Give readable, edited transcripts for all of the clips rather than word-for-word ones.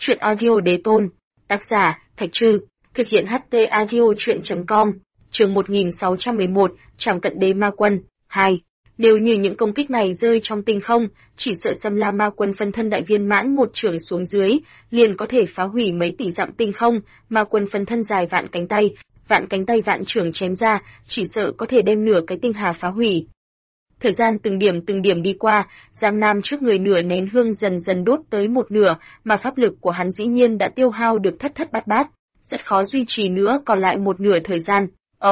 Chuyện audio đế tôn. Tác giả, Thạch Trư. Thực hiện HT audio chuyện.com. Chương 1611, Trảm Cận Đế Ma Quân. 2. Nếu như những công kích này rơi trong tinh không, chỉ sợ Xâm La Ma Quân phân thân đại viên mãn một chưởng xuống dưới, liền có thể phá hủy mấy tỷ dặm tinh không. Ma Quân phân thân dài vạn cánh tay vạn chưởng chém ra, chỉ sợ có thể đem nửa cái tinh hà phá hủy. Thời gian từng điểm đi qua, Giang Nam trước người nửa nén hương dần dần đốt tới một nửa, mà pháp lực của hắn dĩ nhiên đã tiêu hao được thất bát, rất khó duy trì nữa còn lại một nửa thời gian.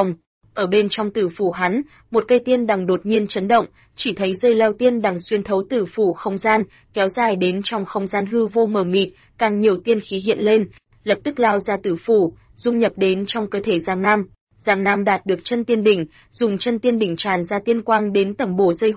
Ở bên trong tử phủ hắn, một cây tiên đằng đột nhiên chấn động, chỉ thấy dây leo tiên đằng xuyên thấu tử phủ không gian, kéo dài đến trong không gian hư vô mờ mịt, càng nhiều tiên khí hiện lên, lập tức lao ra tử phủ, dung nhập đến trong cơ thể Giang Nam. Giang Nam đạt được chân tiên đỉnh, dùng chân tiên đỉnh tràn ra tiên quang đến tẩm bổ dây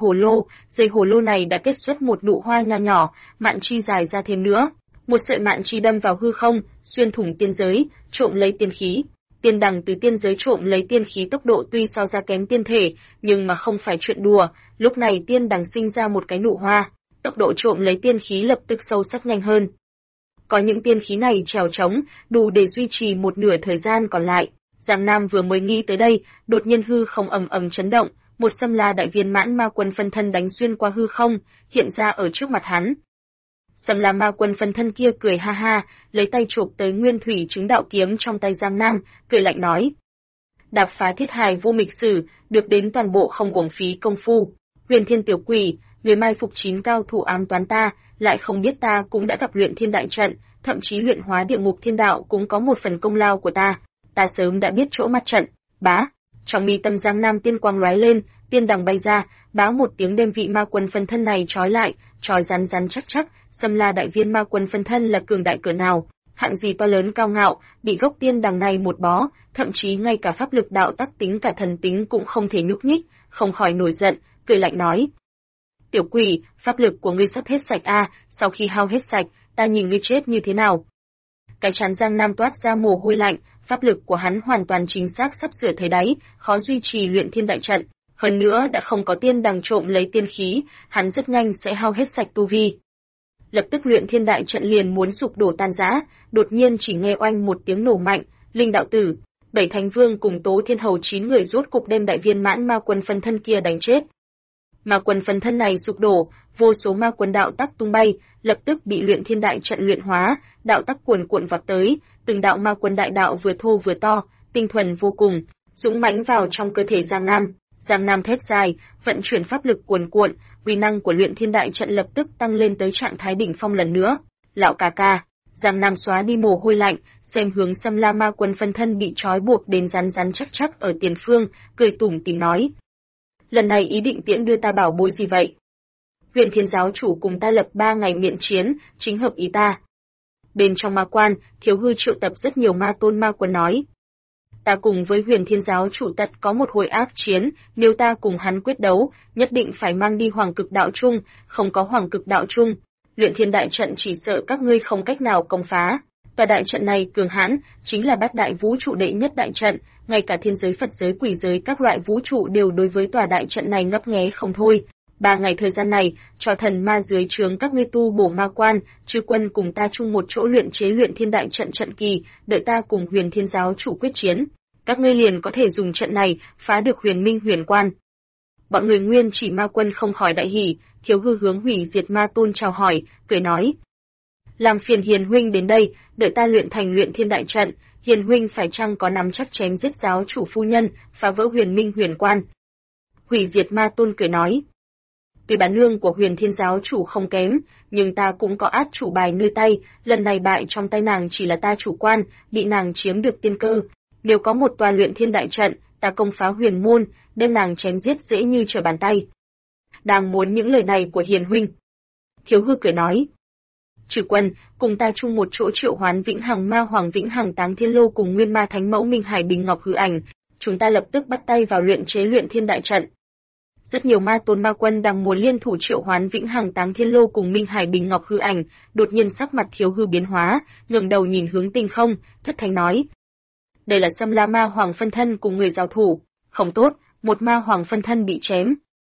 hồ lô này đã kết xuất một nụ hoa nho nhỏ, mạn chi dài ra thêm nữa. Một sợi mạn chi đâm vào hư không, xuyên thủng tiên giới, trộm lấy tiên khí. Tiên đằng từ tiên giới trộm lấy tiên khí tốc độ tuy so ra kém tiên thể, nhưng mà không phải chuyện đùa, lúc này tiên đằng sinh ra một cái nụ hoa, tốc độ trộm lấy tiên khí lập tức sâu sắc nhanh hơn. Có những tiên khí này trèo trống, đủ để duy trì một nửa thời gian còn lại. Giang Nam vừa mới nghĩ tới đây, đột nhiên hư không ầm chấn động, một Xâm La đại viên mãn ma quân phân thân đánh xuyên qua hư không, hiện ra ở trước mặt hắn. Xâm La ma quân phân thân kia cười ha ha, lấy tay chụp tới nguyên thủy chứng đạo kiếm trong tay Giang Nam, cười lạnh nói: "Đạp phá thiết hài vô mịch sử, được đến toàn bộ không uổng phí công phu. Huyền Thiên tiểu quỷ, người mai phục 9 cao thủ ám toán ta, lại không biết ta cũng đã tập luyện thiên đại trận, thậm chí luyện hóa địa ngục thiên đạo cũng có một phần công lao của ta. Ta sớm đã biết chỗ mắt trận." Bá, trong mi tâm Giang Nam tiên quang lóe lên, tiên đằng bay ra, bá một tiếng đem vị ma quân phân thân này trói lại, trói rắn chắc. Xâm La đại viên ma quân phân thân là cường đại cỡ nào, hạng gì to lớn cao ngạo, bị gốc tiên đằng này một bó, thậm chí ngay cả pháp lực đạo tắc tính cả thần tính cũng không thể nhúc nhích, không khỏi nổi giận, cười lạnh nói: "Tiểu quỷ, pháp lực của ngươi sắp hết sạch a, sau khi hao hết sạch, ta nhìn ngươi chết như thế nào." Cái trán Giang Nam toát ra mồ hôi lạnh, pháp lực của hắn hoàn toàn chính xác sắp sửa thấy đáy, khó duy trì luyện thiên đại trận, hơn nữa đã không có tiên đằng trộm lấy tiên khí, hắn rất nhanh sẽ hao hết sạch tu vi. Lập tức luyện thiên đại trận liền muốn sụp đổ tan rã, đột nhiên chỉ nghe oanh một tiếng nổ mạnh, Linh đạo tử, Bảy Thánh Vương cùng Tố Thiên Hầu 9 người rốt cục đem đại viên mãn ma quân phân thân kia đánh chết. Ma quân phân thân này sụp đổ, vô số ma quân đạo tắc tung bay, lập tức bị luyện thiên đại trận luyện hóa, đạo tắc cuồn cuộn vọt tới, từng đạo ma quân đại đạo vừa thô vừa to, tinh thuần vô cùng, dũng mãnh vào trong cơ thể Giang Nam. Giang Nam thét dài, vận chuyển pháp lực cuồn cuộn, uy năng của luyện thiên đại trận lập tức tăng lên tới trạng thái đỉnh phong lần nữa. Lão ca ca, Giang Nam xóa đi mồ hôi lạnh, xem hướng Xâm La ma quân phân thân bị trói buộc đến rắn chắc ở tiền phương, cười tủm tỉm nói: "Lần này ý định tiễn đưa ta bảo bối gì vậy?" "Huyền Thiên giáo chủ cùng ta lập 3 ngày miện chiến, chính hợp ý ta." Bên trong ma quan, Thiếu Hư triệu tập rất nhiều ma tôn ma quân nói: "Ta cùng với Huyền Thiên giáo chủ tật có một hồi ác chiến, nếu ta cùng hắn quyết đấu, nhất định phải mang đi Hoàng Cực đạo chung, không có Hoàng Cực đạo chung, luyện thiên đại trận chỉ sợ các ngươi không cách nào công phá. Tòa đại trận này cường hãn, chính là bát đại vũ trụ đệ nhất đại trận, ngay cả thiên giới Phật giới quỷ giới các loại vũ trụ đều đối với tòa đại trận này ngấp nghé không thôi. 3 ngày thời gian này, cho thần ma dưới trướng các ngươi tu bổ ma quan, chư quân cùng ta chung một chỗ luyện chế luyện thiên đại trận trận kỳ, đợi ta cùng Huyền Thiên giáo chủ quyết chiến. Các ngươi liền có thể dùng trận này phá được Huyền Minh Huyền Quan." Bọn người Nguyên Chỉ ma quân không khỏi đại hỉ, Thiếu Hư hướng Hủy Diệt ma tôn chào hỏi, cười nói: "Làm phiền Hiền huynh đến đây, đợi ta luyện thành luyện thiên đại trận, Hiền huynh phải chăng có nắm chắc chém giết giáo chủ phu nhân, phá vỡ Huyền Minh Huyền Quan?" Hủy Diệt ma tôn cười nói: "Tuy bản nương của Huyền Thiên giáo chủ không kém, nhưng ta cũng có át chủ bài nơi tay, lần này bại trong tay nàng chỉ là ta chủ quan, bị nàng chiếm được tiên cơ. Nếu có một tòa luyện thiên đại trận, ta công phá huyền môn, đem nàng chém giết dễ như trở bàn tay." "Đang muốn những lời này của Hiền huynh." Thiếu Hư cười nói: "Trừ quân, cùng ta chung một chỗ triệu hoán Vĩnh Hằng Ma Hoàng Vĩnh Hằng Táng Thiên Lô cùng Nguyên Ma Thánh Mẫu Minh Hải Bình Ngọc Hư Ảnh, chúng ta lập tức bắt tay vào luyện chế luyện thiên đại trận." Rất nhiều ma tôn ma quân đang muốn liên thủ triệu hoán Vĩnh Hằng Táng Thiên Lô cùng Minh Hải Bình Ngọc Hư Ảnh, đột nhiên sắc mặt Thiếu Hư biến hóa, ngẩng đầu nhìn hướng tinh không, thất thanh nói: "Đây là Xâm La ma hoàng phân thân cùng người giao thủ, không tốt, một ma hoàng phân thân bị chém."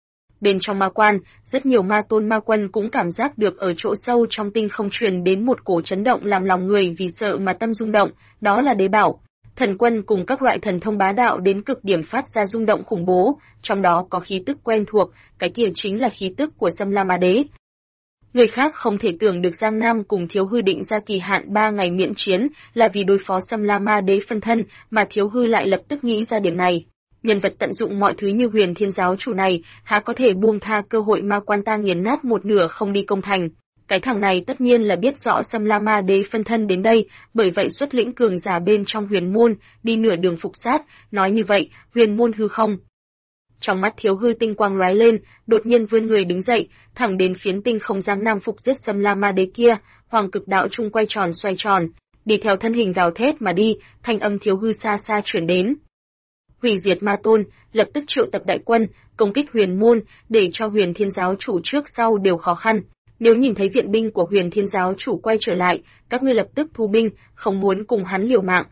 Bên trong ma quan, rất nhiều ma tôn ma quân cũng cảm giác được ở chỗ sâu trong tinh không truyền đến một cổ chấn động làm lòng người vì sợ mà tâm rung động, đó là đế bảo. Thần quân cùng các loại thần thông bá đạo đến cực điểm phát ra rung động khủng bố, trong đó có khí tức quen thuộc, cái kia chính là khí tức của Sâm La Ma Đế. Người khác không thể tưởng được Giang Nam cùng Thiếu Hư định ra kỳ hạn 3 ngày miễn chiến là vì đối phó Sâm La Ma Đế phân thân, mà Thiếu Hư lại lập tức nghĩ ra điểm này. Nhân vật tận dụng mọi thứ như Huyền Thiên giáo chủ này, há có thể buông tha cơ hội ma quan ta nghiền nát một nửa không đi công thành. Cái thằng này tất nhiên là biết rõ Sâm La Ma Đế phân thân đến đây, bởi vậy xuất lĩnh cường giả bên trong Huyền môn, đi nửa đường phục sát, nói như vậy, Huyền môn hư không. Trong mắt Thiếu Hư tinh quang lóe lên, đột nhiên vươn người đứng dậy, thẳng đến phiến tinh không Giang Nam phục giết Sâm La Ma Đế kia, Hoàng Cực Đạo trung quay tròn xoay tròn, đi theo thân hình gào thét mà đi, thanh âm Thiếu Hư xa xa truyền đến. Hủy diệt ma tôn, lập tức triệu tập đại quân, công kích Huyền môn, để cho Huyền Thiên giáo chủ trước sau đều khó khăn. Nếu nhìn thấy viện binh của Huyền Thiên giáo chủ quay trở lại, các ngươi lập tức thu binh, không muốn cùng hắn liều mạng.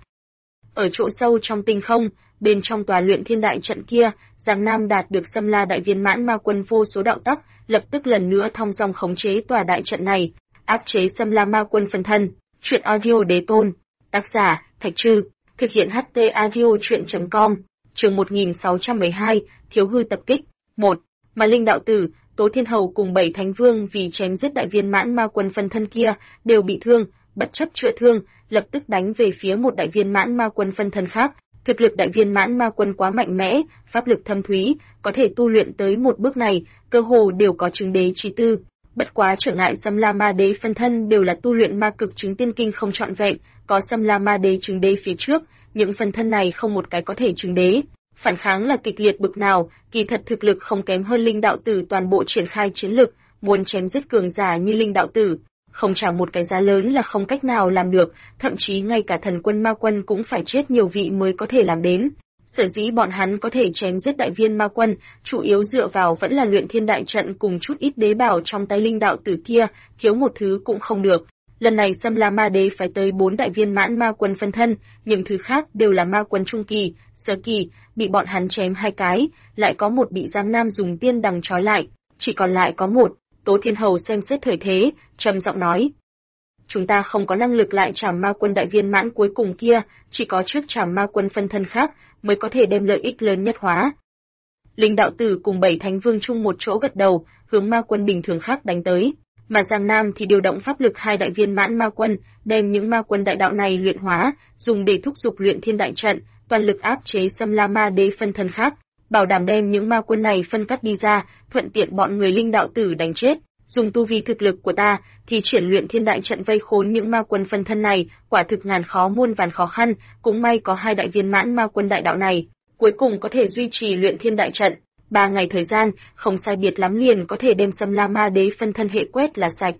Ở chỗ sâu trong tinh không, bên trong tòa luyện thiên đại trận kia, Giang Nam đạt được Sâm La đại viên mãn ma quân vô số đạo tắc, lập tức lần nữa thong dong khống chế tòa đại trận này, áp chế Sâm La ma quân phân thân. Truyện audio đế tôn, tác giả Thạch Trư, thực hiện HT audio truyện.com. Chương 1612, Thiếu Hư tập kích. 1. Mà Linh đạo tử, Tố Thiên Hầu cùng 7 thánh vương vì chém giết đại viên mãn ma quân phân thân kia, đều bị thương, bất chấp chữa thương, lập tức đánh về phía một đại viên mãn ma quân phân thân khác. Thực lực đại viên mãn ma quân quá mạnh mẽ, pháp lực thâm thúy, có thể tu luyện tới một bước này, cơ hồ đều có chứng đế chi tư. Bất quá trở ngại Sâm La Ma Đế phân thân đều là tu luyện ma cực chứng tiên kinh không trọn vẹn, có Sâm La Ma Đế chứng đế phía trước, những phân thân này không một cái có thể chứng đế. Phản kháng là kịch liệt bực nào, kỳ thật thực lực không kém hơn Linh đạo tử toàn bộ triển khai chiến lực, muốn chém giết cường giả như Linh đạo tử, không trả một cái giá lớn là không cách nào làm được, thậm chí ngay cả thần quân ma quân cũng phải chết nhiều vị mới có thể làm đến. Sở dĩ bọn hắn có thể chém giết đại viên ma quân, chủ yếu dựa vào vẫn là luyện thiên đại trận cùng chút ít đế bảo trong tay Linh đạo tử kia, thiếu một thứ cũng không được. Lần này Sâm La Ma Đế phải tới 4 đại viên mãn ma quân phân thân, những thứ khác đều là ma quân trung kỳ, sơ kỳ, bị bọn hắn chém 2 cái, lại có một bị Giang Nam dùng tiên đằng trói lại, chỉ còn lại có một. Tố Thiên Hầu xem xét thời thế, trầm giọng nói: chúng ta không có năng lực lại trảm ma quân đại viên mãn cuối cùng kia, chỉ có trước trảm ma quân phân thân khác mới có thể đem lợi ích lớn nhất hóa. Linh đạo tử cùng 7 thánh vương chung một chỗ gật đầu, hướng ma quân bình thường khác đánh tới, mà Giang Nam thì điều động pháp lực 2 đại viên mãn ma quân, đem những ma quân đại đạo này luyện hóa, dùng để thúc giục luyện thiên đại trận, toàn lực áp chế Sâm La Ma Đế phân thân khác, bảo đảm đem những ma quân này phân cắt đi ra, thuận tiện bọn người Linh đạo tử đánh chết. Dùng tu vi thực lực của ta, thì triển luyện thiên đại trận vây khốn những ma quân phân thân này, quả thực ngàn khó muôn vàn khó khăn, cũng may có 2 đại viên mãn ma quân đại đạo này, cuối cùng có thể duy trì luyện thiên đại trận. 3 ngày thời gian, không sai biệt lắm liền có thể đem Sâm La Ma Đế phân thân hệ quét là sạch.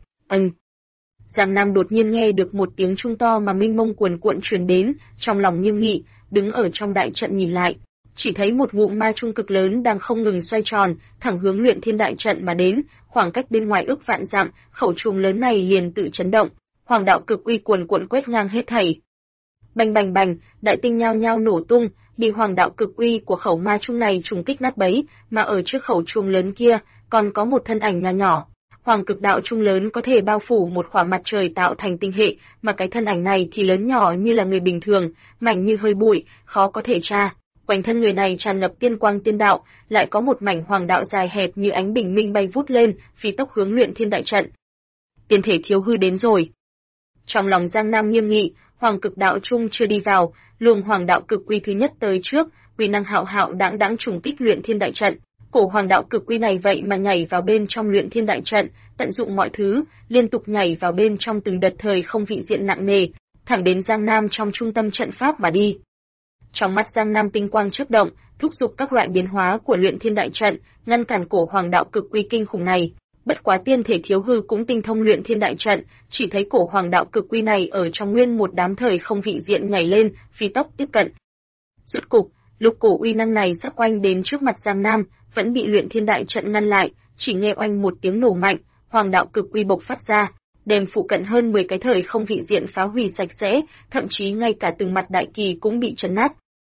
Giang Nam đột nhiên nghe được một tiếng chuông to mà mênh mông cuồn cuộn truyền đến, trong lòng nghiêm nghị, đứng ở trong đại trận nhìn lại, chỉ thấy một ngụm ma trung cực lớn đang không ngừng xoay tròn, thẳng hướng luyện thiên đại trận mà đến, khoảng cách bên ngoài ước vạn dặm, khẩu chuông lớn này liền tự chấn động, hoàng đạo cực uy cuồn cuộn quét ngang hết thảy. Bành bành bành, đại tinh nhao nhao nổ tung, bị hoàng đạo cực uy của khẩu ma trung này trùng kích nát bấy, mà ở trước khẩu chuông lớn kia, còn có một thân ảnh nhỏ nhỏ. Hoàng cực đạo trung lớn có thể bao phủ một khỏa mặt trời tạo thành tinh hệ, mà cái thân ảnh này thì lớn nhỏ như là người bình thường, mảnh như hơi bụi, khó có thể tra. Quanh thân người này tràn ngập tiên quang tiên đạo, lại có một mảnh hoàng đạo dài hẹp như ánh bình minh bay vút lên, phi tốc hướng luyện thiên đại trận. Tiên thể Thiếu Hư đến rồi. Trong lòng Giang Nam nghiêm nghị, hoàng cực đạo trung chưa đi vào, luồng hoàng đạo cực uy thứ nhất tới trước, uy năng hạo hạo đãng đãng trùng kích luyện thiên đại trận. Cổ hoàng đạo cực uy này vậy mà nhảy vào bên trong luyện thiên đại trận, tận dụng mọi thứ, liên tục nhảy vào bên trong từng đợt thời không vị diện nặng nề, thẳng đến Giang Nam trong trung tâm trận pháp mà đi. Trong mắt Giang Nam tinh quang chớp động, thúc giục các loại biến hóa của luyện thiên đại trận, ngăn cản cổ hoàng đạo cực uy kinh khủng này. Bất quá tiên thể Thiếu Hư cũng tinh thông luyện thiên đại trận, chỉ thấy cổ hoàng đạo cực uy này ở trong nguyên một đám thời không vị diện nhảy lên, phi tốc tiếp cận. Rốt cục, lúc cổ uy năng này sắp oanh đến trước mặt Giang Nam, vẫn bị luyện thiên đại trận ngăn lại, chỉ nghe oanh một tiếng nổ mạnh, hoàng đạo cực uy bộc phát ra, đem phụ cận hơn 10 cái thời không vị diện phá hủy sạch sẽ, thậm chí ngay cả từng mặt đại kỳ cũng bị chấn nát.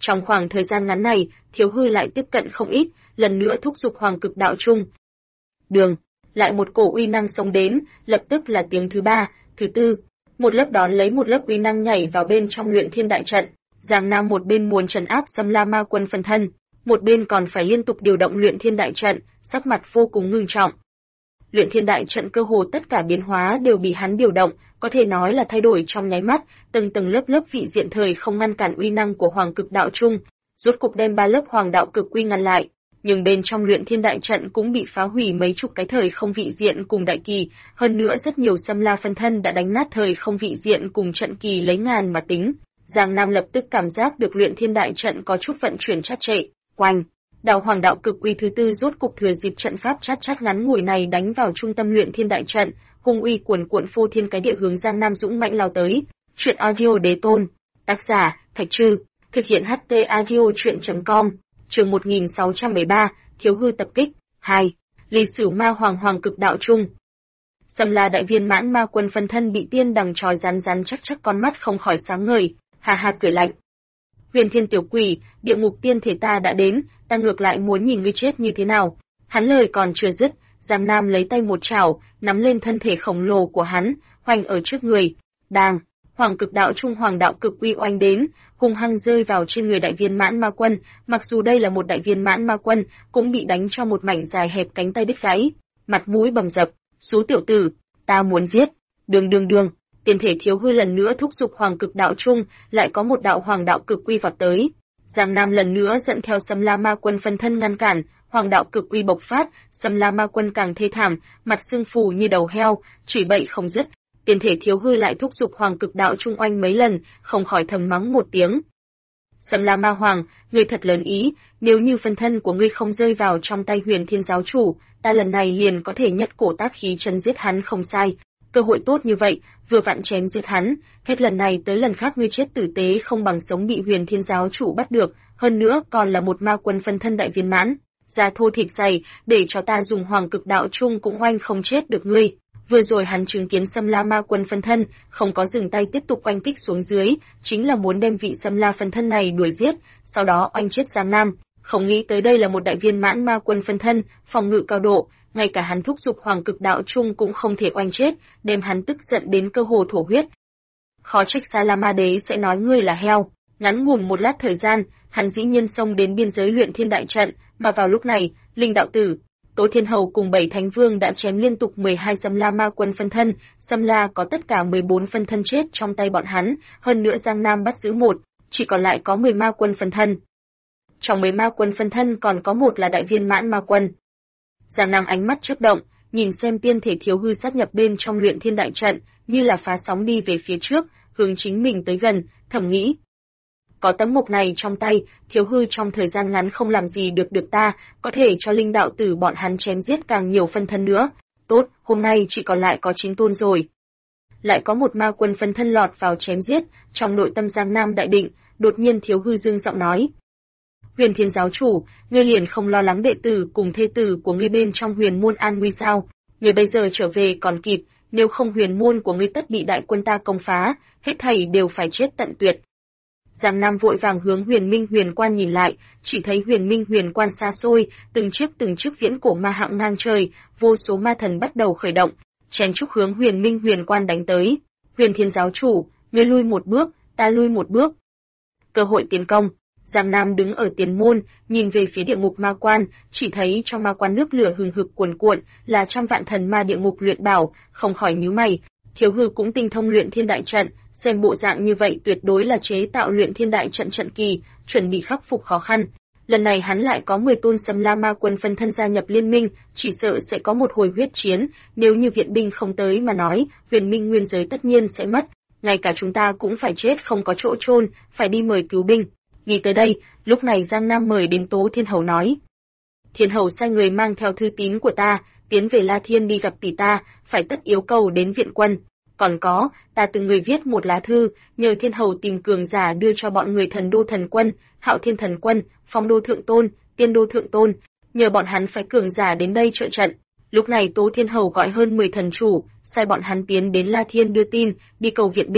Trong khoảng thời gian ngắn này, Thiếu Hư lại tiếp cận không ít, lần nữa thúc giục Hoàng Cực Đạo Trung. Đường, lại một cổ uy năng xông đến, lập tức là tiếng thứ ba, thứ tư, một lớp đón lấy một lớp uy năng nhảy vào bên trong Luyện Thiên đại trận. Giang Nam một bên muốn trấn áp Xâm La Ma Quân phân thân, một bên còn phải liên tục điều động Luyện Thiên đại trận, sắc mặt vô cùng ngưng trọng. Luyện Thiên đại trận cơ hồ tất cả biến hóa đều bị hắn điều động, có thể nói là thay đổi trong nháy mắt, từng tầng lớp lớp vị diện thời không ngăn cản uy năng của Hoàng Cực Đạo Trung, rốt cục đem ba lớp Hoàng Đạo Cực Uy ngăn lại. Nhưng bên trong Luyện Thiên đại trận cũng bị phá hủy mấy chục cái thời không vị diện cùng đại kỳ, hơn nữa rất nhiều Xâm La phân thân đã đánh nát thời không vị diện cùng trận kỳ lấy ngàn mà tính. Giang Nam lập tức cảm giác được Luyện Thiên đại trận có chút vận chuyển trát trệ, oanh. Đạo Hoàng Đạo Cực Uy thứ tư rốt cục thừa dịp trận pháp chát ngắn ngủi này đánh vào trung tâm Luyện Thiên đại trận, hung uy cuồn cuộn phô thiên cái địa hướng Giang Nam dũng mãnh lao tới. Truyện audio đế tôn, tác giả Thạch Trư, thực hiện HT audio truyện.com, chương 1613, Thiếu Hư tập kích 2, Lịch sử ma Hoàng Cực Đạo Trung. Xâm La đại viên mãn ma quân phân thân bị tiên đằng trói rắn chắc con mắt không khỏi sáng ngời, ha ha cười lạnh. Huyền Thiên tiểu quỷ, địa ngục tiên thể ta đã đến, ta ngược lại muốn nhìn ngươi chết như thế nào. Hắn lời còn chưa dứt, Giang Nam lấy tay một chảo, nắm lên thân thể khổng lồ của hắn, hoành ở trước người. Đàng, Hoàng Cực Đạo Trung Hoàng Đạo Cực Uy oanh đến, hung hăng rơi vào trên người đại viên mãn ma quân, mặc dù đây là một đại viên mãn ma quân, cũng bị đánh cho một mảnh dài hẹp cánh tay đứt gãy, mặt mũi bầm dập, "Số tiểu tử, ta muốn giết." Đường. Tiền thể Thiếu Hư lần nữa thúc giục Hoàng Cực Đạo Trung, lại có một đạo Hoàng Đạo Cực Uy vọt tới. Giang Nam lần nữa dẫn theo Xâm La Ma Quân phân thân ngăn cản, Hoàng Đạo Cực Uy bộc phát, Xâm La Ma Quân càng thê thảm, mặt xương phù như đầu heo, chửi bậy không dứt. Tiền thể Thiếu Hư lại thúc giục Hoàng Cực Đạo Trung oanh mấy lần, không khỏi thầm mắng một tiếng. Xâm La Ma Hoàng, ngươi thật lớn ý, nếu như phân thân của ngươi không rơi vào trong tay Huyền Thiên giáo chủ, ta lần này liền có thể nhất cổ tác khí chân giết hắn không sai. Cơ hội tốt như vậy, vừa vặn chém giết hắn, hết lần này tới lần khác ngươi chết tử tế không bằng sống bị Huyền Thiên giáo chủ bắt được, hơn nữa còn là một ma quân phân thân đại viên mãn, da thô thịt dày, để cho ta dùng Hoàng Cực Đạo Trung cũng oanh không chết được ngươi. Vừa rồi hắn chứng kiến Xâm La ma quân phân thân, không có dừng tay tiếp tục oanh kích xuống dưới, chính là muốn đem vị Xâm La phân thân này đuổi giết, sau đó oanh chết Giang Nam. Không nghĩ tới đây là một đại viên mãn ma quân phân thân, phòng ngự cao độ, ngay cả hắn thúc giục Hoàng Cực Đạo Trung cũng không thể oanh chết, đem hắn tức giận đến cơ hồ thổ huyết. Khó trách Sa La Ma Đế sẽ nói ngươi là heo. Ngắn ngủn một lát thời gian, hắn dĩ nhiên xông đến biên giới Luyện Thiên đại trận, mà vào lúc này, Linh đạo tử, Tố Thiên Hầu cùng 7 Thánh Vương đã chém liên tục 12 Xâm La ma quân phân thân, Xâm La có tất cả 14 phân thân chết trong tay bọn hắn, hơn nữa Giang Nam bắt giữ một, chỉ còn lại có 10 ma quân phân thân. Trong 10 ma quân phân thân còn có một là đại viên mãn ma quân. Giang Nam ánh mắt chớp động, nhìn xem tiên thể Thiếu Hư sát nhập bên trong Luyện Thiên đại trận, như là phá sóng đi về phía trước, hướng chính mình tới gần, thầm nghĩ. Có tấm mộc này trong tay, Thiếu Hư trong thời gian ngắn không làm gì được ta, có thể cho Linh đạo tử bọn hắn chém giết càng nhiều phân thân nữa. Tốt, hôm nay chỉ còn lại có 9 tôn rồi. Lại có một ma quân phân thân lọt vào chém giết, trong nội tâm Giang Nam đại định, đột nhiên Thiếu Hư dương giọng nói. Huyền Thiên giáo chủ, ngươi liền không lo lắng đệ tử cùng thê tử của ngươi bên trong huyền môn an nguy sao? Ngươi bây giờ trở về còn kịp, nếu không huyền môn của ngươi tất bị đại quân ta công phá, hết thảy đều phải chết tận tuyệt. Giang Nam vội vàng hướng Huyền Minh Huyền Quan nhìn lại, chỉ thấy Huyền Minh Huyền Quan xa xôi, từng chiếc viễn cổ ma hạng ngang trời, vô số ma thần bắt đầu khởi động, chen chúc hướng Huyền Minh Huyền Quan đánh tới. Huyền Thiên giáo chủ, ngươi lui một bước, ta lui một bước. Cơ hội tiến công. Giang Nam đứng ở tiền môn, nhìn về phía địa ngục ma quan, chỉ thấy trong ma quan nước lửa hừng hực cuồn cuộn, là trăm vạn thần ma địa ngục luyện bảo, không khỏi nhíu mày. Thiếu Hư cũng tinh thông Luyện Thiên đại trận, xem bộ dạng như vậy tuyệt đối là chế tạo Luyện Thiên đại trận trận kỳ, chuẩn bị khắc phục khó khăn. Lần này hắn lại có 10 tôn Xâm La ma quân phân thân gia nhập liên minh, chỉ sợ sẽ có một hồi huyết chiến, nếu như viện binh không tới mà nói, Huyền Minh nguyên giới tất nhiên sẽ mất, ngay cả chúng ta cũng phải chết không có chỗ chôn, phải đi mời cứu binh. Nghĩ tới đây, lúc này Giang Nam mời đến Tố Thiên Hầu nói. Thiên Hầu sai người mang theo thư tín của ta, tiến về La Thiên đi gặp tỷ ta, phải tất yếu cầu đến viện quân. Còn có, ta từng người viết một lá thư, nhờ Thiên Hầu tìm cường giả đưa cho bọn người Thần Đô Thần Quân, Hạo Thiên Thần Quân, Phong Đô Thượng Tôn, Tiên Đô Thượng Tôn, nhờ bọn hắn phái cường giả đến đây trợ trận. Lúc này Tố Thiên Hầu gọi hơn 10 thần chủ, sai bọn hắn tiến đến La Thiên đưa tin, đi cầu viện binh.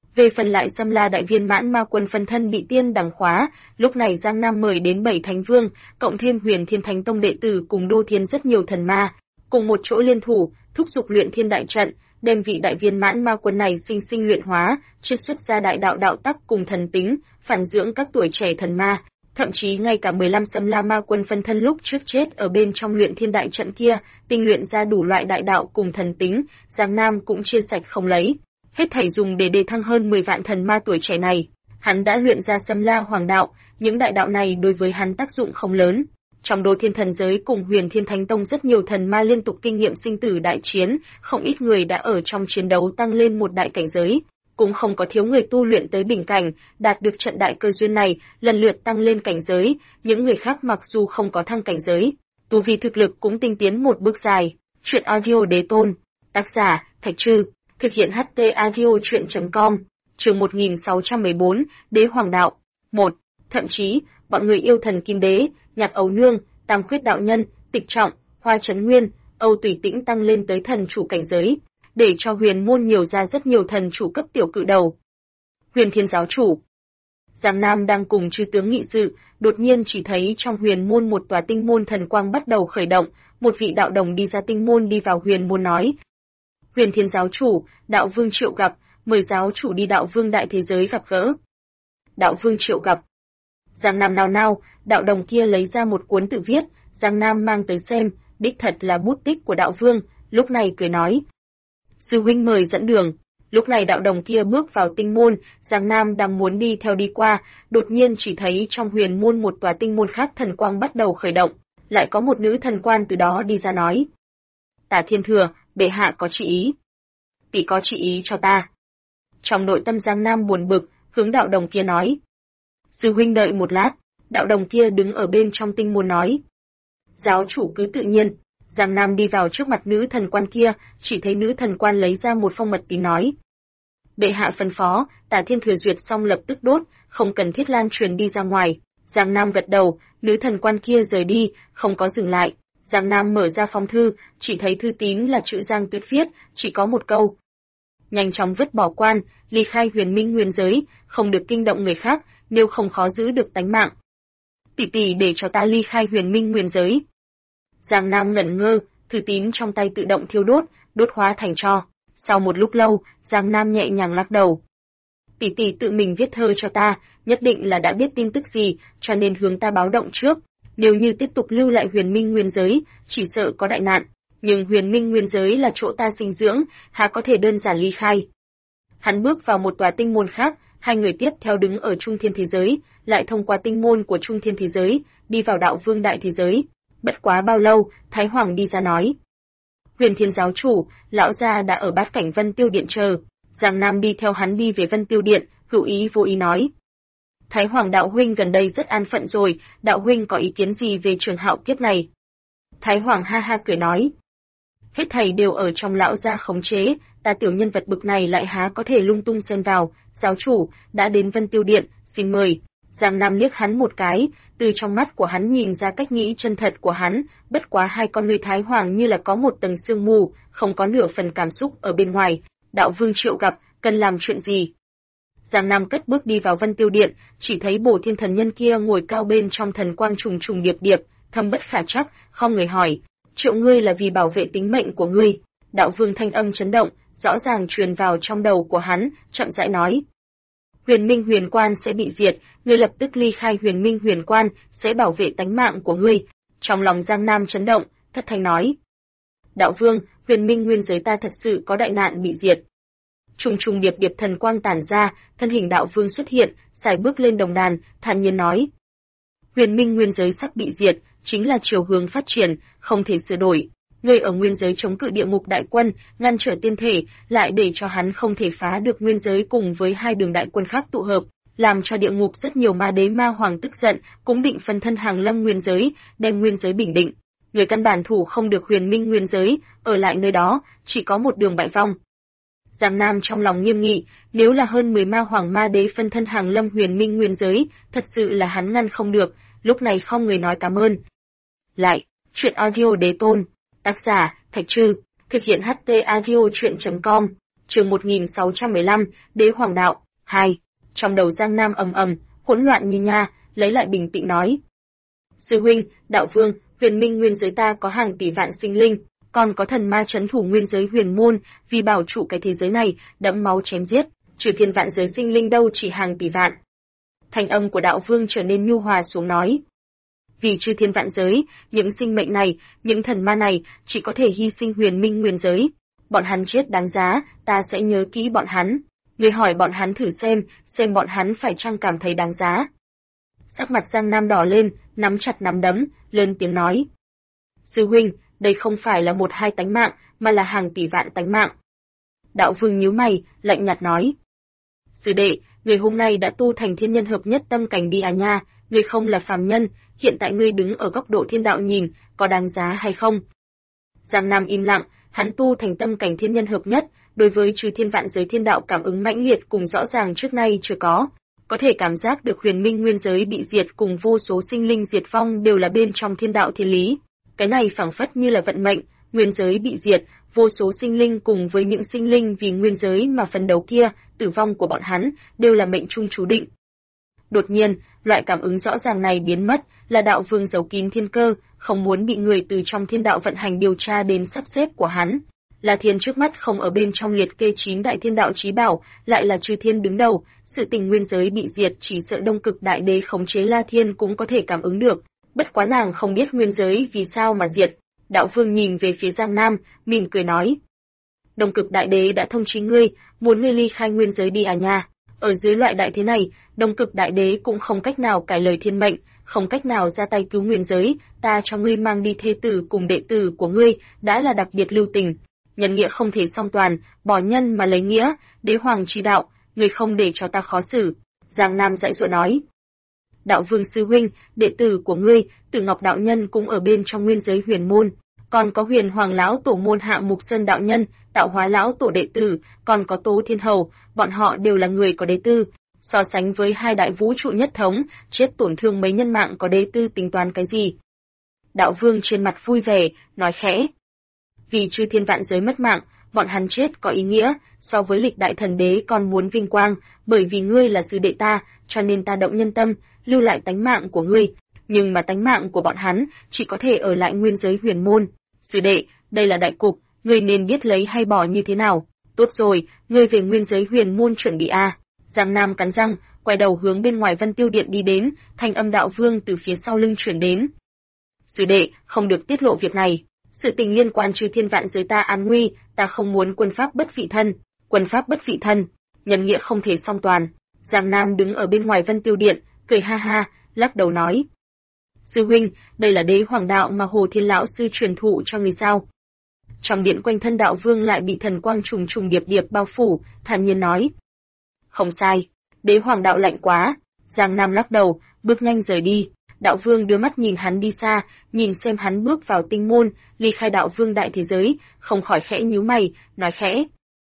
Về phần lại Xâm La đại viên mãn ma quân phân thân bị tiên đằng khóa, lúc này Giang Nam mời đến 7 thánh vương, cộng thêm Huyền Thiên Thánh Tông đệ tử cùng Đô Thiên rất nhiều thần ma, cùng một chỗ liên thủ, thúc giục luyện thiên đại trận, đem vị đại viên mãn ma quân này sinh sinh luyện hóa, chiết xuất ra đại đạo đạo tắc cùng thần tính, phản dưỡng các tuổi trẻ thần ma. Thậm chí ngay cả 15 Xâm La ma quân phân thân lúc trước chết ở bên trong luyện thiên đại trận kia, tinh luyện ra đủ loại đại đạo cùng thần tính, Giang Nam cũng chia sạch không lấy. Hết thảy dùng để đề thăng hơn 10 vạn thần ma tuổi trẻ này. Hắn đã luyện ra Xâm La hoàng đạo, những đại đạo này đối với hắn tác dụng không lớn. Trong Đô Thiên thần giới cùng Huyền Thiên Thánh Tông rất nhiều thần ma liên tục kinh nghiệm sinh tử đại chiến, không ít người đã ở trong chiến đấu tăng lên một đại cảnh giới. Cũng không có thiếu người tu luyện tới đỉnh cảnh, đạt được trận đại cơ duyên này, lần lượt tăng lên cảnh giới, những người khác mặc dù không có thăng cảnh giới, tu vi thực lực cũng tinh tiến một bước dài. Truyện audio đế tôn, tác giả, Thạch Trư, thực hiện HT audio truyện.com, chương 1614, Đế Hoàng Đạo. 1. Thậm chí, bọn người yêu thần Kim Đế, Nhạc Ấu Nương, Tam Khuyết Đạo Nhân, Tịch Trọng, Hoa Chấn Nguyên, Âu Tùy Tĩnh tăng lên tới thần chủ cảnh giới, để cho huyền môn nhiều ra rất nhiều thần chủ cấp tiểu cự đầu. Huyền Thiên giáo chủ Giang Nam đang cùng chư tướng nghị sự, đột nhiên chỉ thấy trong huyền môn một tòa tinh môn thần quang bắt đầu khởi động, một vị đạo đồng đi ra tinh môn đi vào huyền môn nói: Huyền Thiên giáo chủ, đạo vương triệu gặp, mời giáo chủ đi đạo vương đại thế giới gặp gỡ. Đạo vương triệu gặp. Giang Nam nao, đạo đồng kia lấy ra một cuốn tự viết, Giang Nam mang tới xem, đích thật là bút tích của đạo vương, lúc này cười nói: Sư huynh mời dẫn đường. Lúc này đạo đồng kia bước vào tinh môn, Giang Nam đang muốn đi theo đi qua, đột nhiên chỉ thấy trong huyền môn một tòa tinh môn khác thần quang bắt đầu khởi động, lại có một nữ thần quan từ đó đi ra nói: Tả Thiên Thừa, bệ hạ có chỉ ý. Tỷ có chỉ ý cho ta. Trong nội tâm Giang Nam buồn bực, hướng đạo đồng kia nói: Sư huynh đợi một lát. Đạo đồng kia đứng ở bên trong tinh môn nói: Giáo chủ cứ tự nhiên. Giang Nam đi vào trước mặt nữ thần quan kia, chỉ thấy nữ thần quan lấy ra một phong mật tín nói: Bệ hạ phân phó, Tả Thiên Thừa duyệt xong lập tức đốt, không cần thiết lan truyền đi ra ngoài. Giang Nam gật đầu, nữ thần quan kia rời đi, không có dừng lại. Giang Nam mở ra phong thư, chỉ thấy thư tín là chữ Giang Tuyết viết, chỉ có một câu: Nhanh chóng vứt bỏ quan, ly khai huyền minh nguyên giới, không được kinh động người khác, nếu không khó giữ được tánh mạng. Tỷ tỷ để cho ta ly khai huyền minh nguyên giới. Giang Nam ngẩn ngơ, thư tín trong tay tự động thiêu đốt, đốt hóa thành tro. Sau một lúc lâu, Giang Nam nhẹ nhàng lắc đầu. Tỷ tỷ tự mình viết thơ cho ta, nhất định là đã biết tin tức gì, cho nên hướng ta báo động trước. Nếu như tiếp tục lưu lại huyền minh nguyên giới, chỉ sợ có đại nạn. Nhưng huyền minh nguyên giới là chỗ ta sinh dưỡng, há có thể đơn giản ly khai. Hắn bước vào một tòa tinh môn khác, hai người tiếp theo đứng ở trung thiên thế giới, lại thông qua tinh môn của trung thiên thế giới, đi vào đạo vương đại thế giới. Bất quá bao lâu, Thái Hoàng đi ra nói: Huyền Thiên giáo chủ, lão gia đã ở bát cảnh Vân Tiêu Điện chờ. Giang Nam đi theo hắn đi về Vân Tiêu Điện, hữu ý vô ý nói: Thái Hoàng đạo huynh gần đây rất an phận rồi, đạo huynh có ý kiến gì về trường hạo kiếp này? Thái Hoàng ha ha cười nói: Hết thảy đều ở trong lão gia khống chế, ta tiểu nhân vật bực này lại há có thể lung tung xen vào. Giáo chủ, đã đến Vân Tiêu Điện, xin mời. Giang Nam liếc hắn một cái, từ trong mắt của hắn nhìn ra cách nghĩ chân thật của hắn, bất quá hai con ngươi Thái Hoàng như là có một tầng sương mù, không có nửa phần cảm xúc ở bên ngoài. Đạo vương triệu gặp, cần làm chuyện gì? Giang Nam cất bước đi vào Vân Tiêu Điện, chỉ thấy Bổ Thiên thần nhân kia ngồi cao bên trong thần quang trùng trùng điệp điệp, thâm bất khả trắc, không người hỏi: Triệu ngươi là vì bảo vệ tính mệnh của ngươi. Đạo vương thanh âm chấn động, rõ ràng truyền vào trong đầu của hắn, chậm rãi nói: Huyền Minh Huyền Quan sẽ bị diệt, ngươi lập tức ly khai Huyền Minh Huyền Quan, sẽ bảo vệ tánh mạng của ngươi. Trong lòng Giang Nam chấn động, thất thanh nói: Đạo vương, Huyền Minh nguyên giới ta thật sự có đại nạn bị diệt. Trùng trùng điệp điệp thần quang tản ra, thân hình đạo vương xuất hiện, sải bước lên đồng đàn, thản nhiên nói: Huyền Minh nguyên giới sắp bị diệt, chính là chiều hướng phát triển, không thể sửa đổi. Ngươi ở nguyên giới chống cự địa ngục đại quân, ngăn trở tiên thể, lại để cho hắn không thể phá được nguyên giới cùng với hai đường đại quân khác tụ hợp, làm cho địa ngục rất nhiều ma đế ma hoàng tức giận, cũng định phân thân hàng lâm nguyên giới, đem nguyên giới bình định. Người căn bản thủ không được huyền minh nguyên giới, ở lại nơi đó, chỉ có một đường bại vong. Giang Nam trong lòng nghiêm nghị, nếu là hơn 10 ma hoàng ma đế phân thân hàng lâm huyền minh nguyên giới, thật sự là hắn ngăn không được, lúc này không người nói cảm ơn. Lại, truyện audio đế tôn, tác giả, Thạch Trư, thực hiện HT audio truyện.com, Chương 1615, Đế Hoàng Đạo 2. Trong đầu Giang Nam ầm ầm, hỗn loạn như nha, lấy lại bình tĩnh nói: Sư huynh, đạo vương, huyền minh nguyên giới ta có hàng tỷ vạn sinh linh, còn có thần ma trấn thủ nguyên giới huyền môn, vì bảo trụ cái thế giới này, đẫm máu chém giết, trừ thiên vạn giới sinh linh đâu chỉ hàng tỷ vạn. Thanh âm của đạo vương trở nên nhu hòa xuống nói: Vì chư thiên vạn giới, những sinh mệnh này, những thần ma này, chỉ có thể hy sinh huyền minh nguyên giới. Bọn hắn chết đáng giá, ta sẽ nhớ kỹ bọn hắn. Ngươi hỏi bọn hắn thử xem bọn hắn phải chăng cảm thấy đáng giá. Sắc mặt Giang Nam đỏ lên, nắm chặt nắm đấm, lên tiếng nói: Sư huynh, đây không phải là một hai tánh mạng, mà là hàng tỷ vạn tánh mạng. Đạo vương nhíu mày, lạnh nhạt nói: Sư đệ, người hôm nay đã tu thành thiên nhân hợp nhất tâm cảnh đi à nha, ngươi không là phàm nhân, hiện tại ngươi đứng ở góc độ thiên đạo nhìn, có đáng giá hay không? Giang Nam im lặng, hắn tu thành tâm cảnh thiên nhân hợp nhất, đối với chư thiên vạn giới thiên đạo cảm ứng mãnh liệt cùng rõ ràng trước nay chưa có thể cảm giác được huyền minh nguyên giới bị diệt cùng vô số sinh linh diệt vong đều là bên trong thiên đạo thiên lý. Cái này phảng phất như là vận mệnh, nguyên giới bị diệt, vô số sinh linh cùng với những sinh linh vì nguyên giới mà phấn đấu kia, tử vong của bọn hắn đều là mệnh trung chú định. Đột nhiên, loại cảm ứng rõ ràng này biến mất, là đạo vương giấu kín thiên cơ, không muốn bị người từ trong thiên đạo vận hành điều tra đến sắp xếp của hắn. La Thiên trước mắt không ở bên trong liệt kê 9 đại thiên đạo chí bảo, lại là chư thiên đứng đầu, sự tình nguyên giới bị diệt chỉ sợ Đông Cực Đại Đế khống chế La Thiên cũng có thể cảm ứng được, bất quá nàng không biết nguyên giới vì sao mà diệt. Đạo vương nhìn về phía Giang Nam, mỉm cười nói: Đông Cực Đại Đế đã thông chí ngươi, muốn ngươi ly khai nguyên giới đi à nha. Ở dưới loại đại thế này, Đông Cực Đại Đế cũng không cách nào cải lời thiên mệnh, không cách nào ra tay cứu nguyên giới, ta cho ngươi mang đi thê tử cùng đệ tử của ngươi, đã là đặc biệt lưu tình. Nhân nghĩa không thể song toàn, bỏ nhân mà lấy nghĩa, đế hoàng chi đạo, ngươi không để cho ta khó xử. Giang Nam dạy dỗ nói: Đạo vương sư huynh, đệ tử của ngươi, Tử Ngọc đạo nhân cũng ở bên trong nguyên giới huyền môn, còn có Huyền Hoàng lão tổ môn hạ Mục Sơn đạo nhân, Tạo Hóa lão tổ đệ tử, còn có Tố Thiên Hầu, bọn họ đều là người có đế tư. So sánh với hai đại vũ trụ nhất thống, chết tổn thương mấy nhân mạng có đế tư tính toán cái gì? Đạo vương trên mặt vui vẻ, nói khẽ: Vì chư thiên vạn giới mất mạng, bọn hắn chết có ý nghĩa, so với lịch đại thần đế còn muốn vinh quang, bởi vì ngươi là sư đệ ta, cho nên ta động nhân tâm, lưu lại tánh mạng của ngươi, nhưng mà tánh mạng của bọn hắn chỉ có thể ở lại nguyên giới huyền môn. Sư đệ, đây là đại cục, ngươi nên biết lấy hay bỏ như thế nào. Tốt rồi, ngươi về nguyên giới huyền môn chuẩn bị a. Giang Nam cắn răng, quay đầu hướng bên ngoài Vân Tiêu Điện đi đến, thanh âm đạo vương từ phía sau lưng truyền đến: Sư đệ, không được tiết lộ việc này. Sự tình liên quan chư thiên vạn giới ta an nguy, ta không muốn quân pháp bất vị thân. Quân pháp bất vị thân, nhân nghĩa không thể song toàn. Giang Nam đứng ở bên ngoài Vân Tiêu Điện, cười ha ha, lắc đầu nói: Sư huynh, đây là đế hoàng đạo mà Hồ Thiên lão sư truyền thụ cho người sao? Trong điện quanh thân đạo vương lại bị thần quang trùng trùng điệp điệp bao phủ, thản nhiên nói: Không sai, đế hoàng đạo lạnh quá. Giang Nam lắc đầu, bước nhanh rời đi. Đạo vương đưa mắt nhìn hắn đi xa, nhìn xem hắn bước vào tinh môn, ly khai đạo vương đại thế giới, không khỏi khẽ nhíu mày, nói khẽ: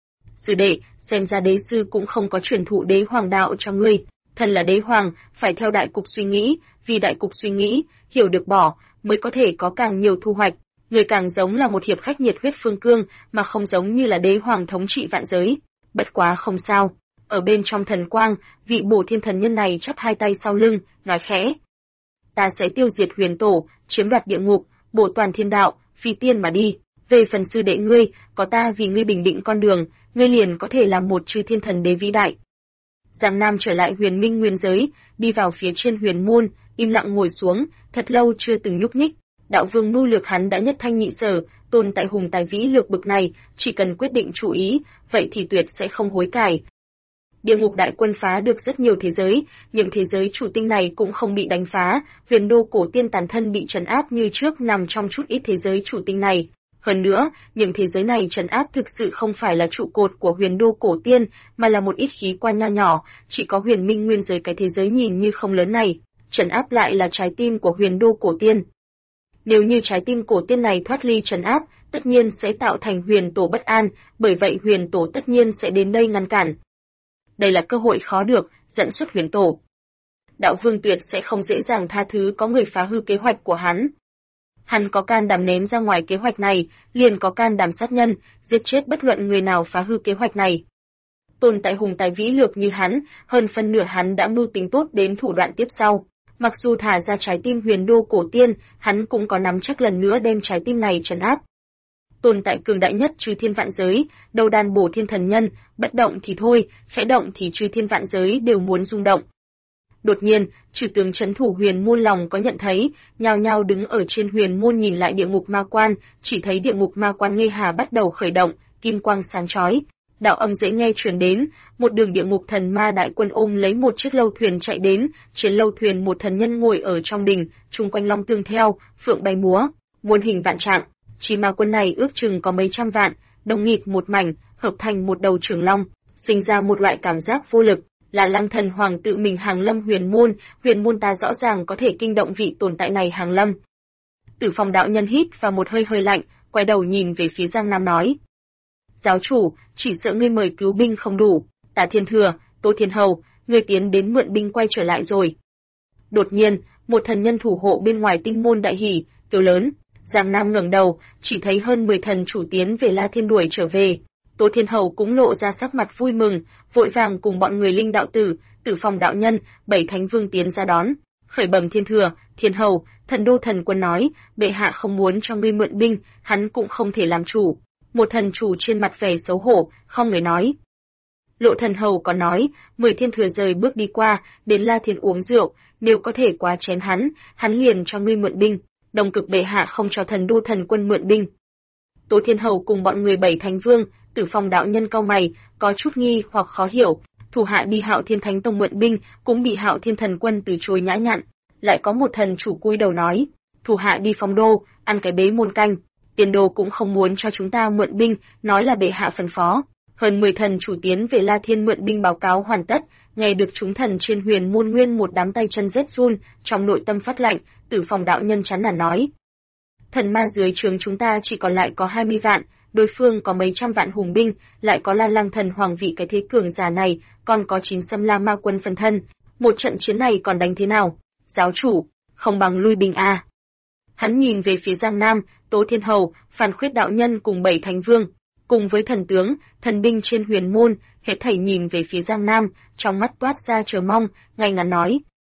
Sư đệ, xem ra đế sư cũng không có truyền thụ đế hoàng đạo cho ngươi. Thân là đế hoàng, phải theo đại cục suy nghĩ, vì đại cục suy nghĩ, hiểu được bỏ, mới có thể có càng nhiều thu hoạch. Người càng giống là một hiệp khách nhiệt huyết phương cương, mà không giống như là đế hoàng thống trị vạn giới. Bất quá không sao. Ở bên trong thần quang, vị bổ thiên thần nhân này chắp hai tay sau lưng, nói khẽ: Ta sẽ tiêu diệt huyền tổ, chiếm đoạt địa ngục, bổ toàn thiên đạo, phi tiên mà đi. Về phần sư đệ ngươi, có ta vì ngươi bình định con đường, ngươi liền có thể làm một chư thiên thần đế vĩ đại. Giang Nam trở lại huyền minh nguyên giới, đi vào phía trên huyền môn, im lặng ngồi xuống, thật lâu chưa từng nhúc nhích. Đạo vương mưu lược hắn đã nhất thanh nhị sở, tồn tại hùng tài vĩ lược bực này, chỉ cần quyết định chủ ý, vậy thì tuyệt sẽ không hối cải. Địa ngục đại quân phá được rất nhiều thế giới, những thế giới chủ tinh này cũng không bị đánh phá, huyền đô cổ tiên tàn thân bị trấn áp như trước nằm trong chút ít thế giới chủ tinh này. Hơn nữa, những thế giới này trấn áp thực sự không phải là trụ cột của huyền đô cổ tiên, mà là một ít khí quan nho nhỏ, chỉ có huyền minh nguyên giới cái thế giới nhìn như không lớn này, trấn áp lại là trái tim của huyền đô cổ tiên. Nếu như trái tim cổ tiên này thoát ly trấn áp, tất nhiên sẽ tạo thành huyền tổ bất an, bởi vậy huyền tổ tất nhiên sẽ đến đây ngăn cản. Đây là cơ hội khó được, dẫn xuất huyền tổ. Đạo vương tuyệt sẽ không dễ dàng tha thứ có người phá hư kế hoạch của hắn. Hắn có can đảm ném ra ngoài kế hoạch này, liền có can đảm sát nhân, giết chết bất luận người nào phá hư kế hoạch này. Tồn tại hùng tài vĩ lược như hắn, hơn phân nửa hắn đã mưu tính tốt đến thủ đoạn tiếp sau. Mặc dù thả ra trái tim huyền đô cổ tiên, hắn cũng có nắm chắc lần nữa đem trái tim này trấn áp. Tồn tại cường đại nhất chư thiên vạn giới, đầu đàn bổ thiên thần nhân, bất động thì thôi, khẽ động thì chư thiên vạn giới đều muốn rung động. Đột nhiên, chư tướng trấn thủ huyền môn lòng có nhận thấy, nhao nhao đứng ở trên huyền môn nhìn lại địa ngục ma quan, chỉ thấy địa ngục ma quan ngây hà bắt đầu khởi động, kim quang sáng chói. Đạo âm dễ nghe truyền đến, một đường địa ngục thần ma đại quân ôm lấy một chiếc lâu thuyền chạy đến, trên lâu thuyền một thần nhân ngồi ở trong đình, chung quanh long tương theo, phượng bay múa, muôn hình vạn trạng. Chỉ ma quân này ước chừng có mấy trăm vạn, đông nghịt một mảnh, hợp thành một đầu trường long, sinh ra một loại cảm giác vô lực, là Lăng Thần Hoàng tự mình hàng lâm huyền môn ta rõ ràng có thể kinh động vị tồn tại này hàng lâm. Tử Phong đạo nhân hít vào một hơi hơi lạnh, quay đầu nhìn về phía Giang Nam nói: "Giáo chủ, chỉ sợ ngươi mời cứu binh không đủ, Tả Thiên Thừa, Tô Thiên Hầu, ngươi tiến đến mượn binh quay trở lại rồi." Đột nhiên, một thần nhân thủ hộ bên ngoài tinh môn đại hỉ, kêu lớn. Giang Nam ngẩng đầu, chỉ thấy hơn 10 thần chủ tiến về La Thiên đuổi trở về. Tô Thiên Hầu cũng lộ ra sắc mặt vui mừng, vội vàng cùng bọn người Linh đạo tử, Tử Phong đạo nhân, 7 thánh vương tiến ra đón. Khởi bẩm Thiên Thừa, Thiên Hầu, Thần Đô thần quân nói, bệ hạ không muốn cho ngươi mượn binh, hắn cũng không thể làm chủ. Một thần chủ trên mặt vẻ xấu hổ, không người nói. Lộ Thần Hầu còn nói, 10 Thiên Thừa rời bước đi qua, đến La Thiên uống rượu, nếu có thể quá chén hắn liền cho ngươi mượn binh. Đồng cực bệ hạ không cho Thần Đô thần quân mượn binh. Tô Thiên Hầu cùng bọn người 7 thánh vương, Tử Phong đạo nhân cau mày, có chút nghi hoặc khó hiểu, thủ hạ đi Hạo Thiên Thánh Tông mượn binh, cũng bị Hạo Thiên thần quân từ chối nhã nhặn. Lại có một thần chủ cúi đầu nói, thủ hạ đi Phong Đô, ăn cái bế môn canh, Tiền Đô cũng không muốn cho chúng ta mượn binh, nói là bệ hạ phân phó. Hơn 10 thần chủ tiến về La Thiên mượn binh báo cáo hoàn tất, nghe được chúng thần trên huyền môn nguyên một đám tay chân rét run, trong nội tâm phát lạnh, Tử Phong đạo nhân chán nản nói: thần ma dưới trướng chúng ta chỉ còn lại có 20 vạn, đối phương có mấy trăm vạn hùng binh, lại có La Lăng thần hoàng vị cái thế cường giả này, còn có 9 Xâm La ma quân phân thân, một trận chiến này còn đánh thế nào? Giáo chủ, không bằng lui binh a. Hắn nhìn về phía Giang Nam, Tố Thiên Hầu, Phan Khuyết đạo nhân cùng 7 thánh vương, cùng với thần tướng, thần binh trên huyền môn, hết thảy nhìn về phía Giang Nam, trong mắt toát ra chờ mong, ngay ngắn nói: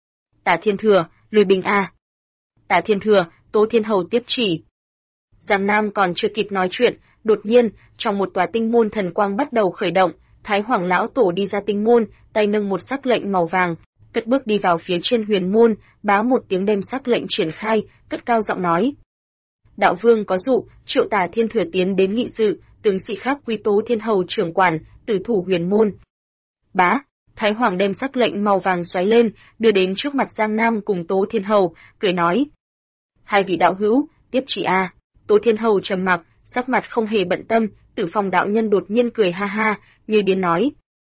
Tả Thiên Thừa, lui binh a. Tả Thiên Thừa, Tố Thiên Hầu tiếp chỉ. Giang Nam còn chưa kịp nói chuyện, đột nhiên, trong một tòa tinh môn thần quang bắt đầu khởi động, Thái Hoàng lão tổ đi ra tinh môn, tay nâng một sắc lệnh màu vàng, cất bước đi vào phía trên huyền môn, bá một tiếng đem sắc lệnh triển khai, cất cao giọng nói: đạo vương có dụ, triệu Tả Thiên Thừa tiến đến nghị sự, tướng sĩ khác quy Tố Thiên Hầu trưởng quản, tử thủ huyền môn. Bá, Thái Hoàng đem sắc lệnh màu vàng xoáy lên, đưa đến trước mặt Giang Nam cùng Tố Thiên Hầu, cười nói: hai vị đạo hữu, tiếp chỉ a. Tố Thiên Hầu trầm mặc, sắc mặt không hề bận tâm. Tử Phong đạo nhân đột nhiên cười ha ha, như điên nói: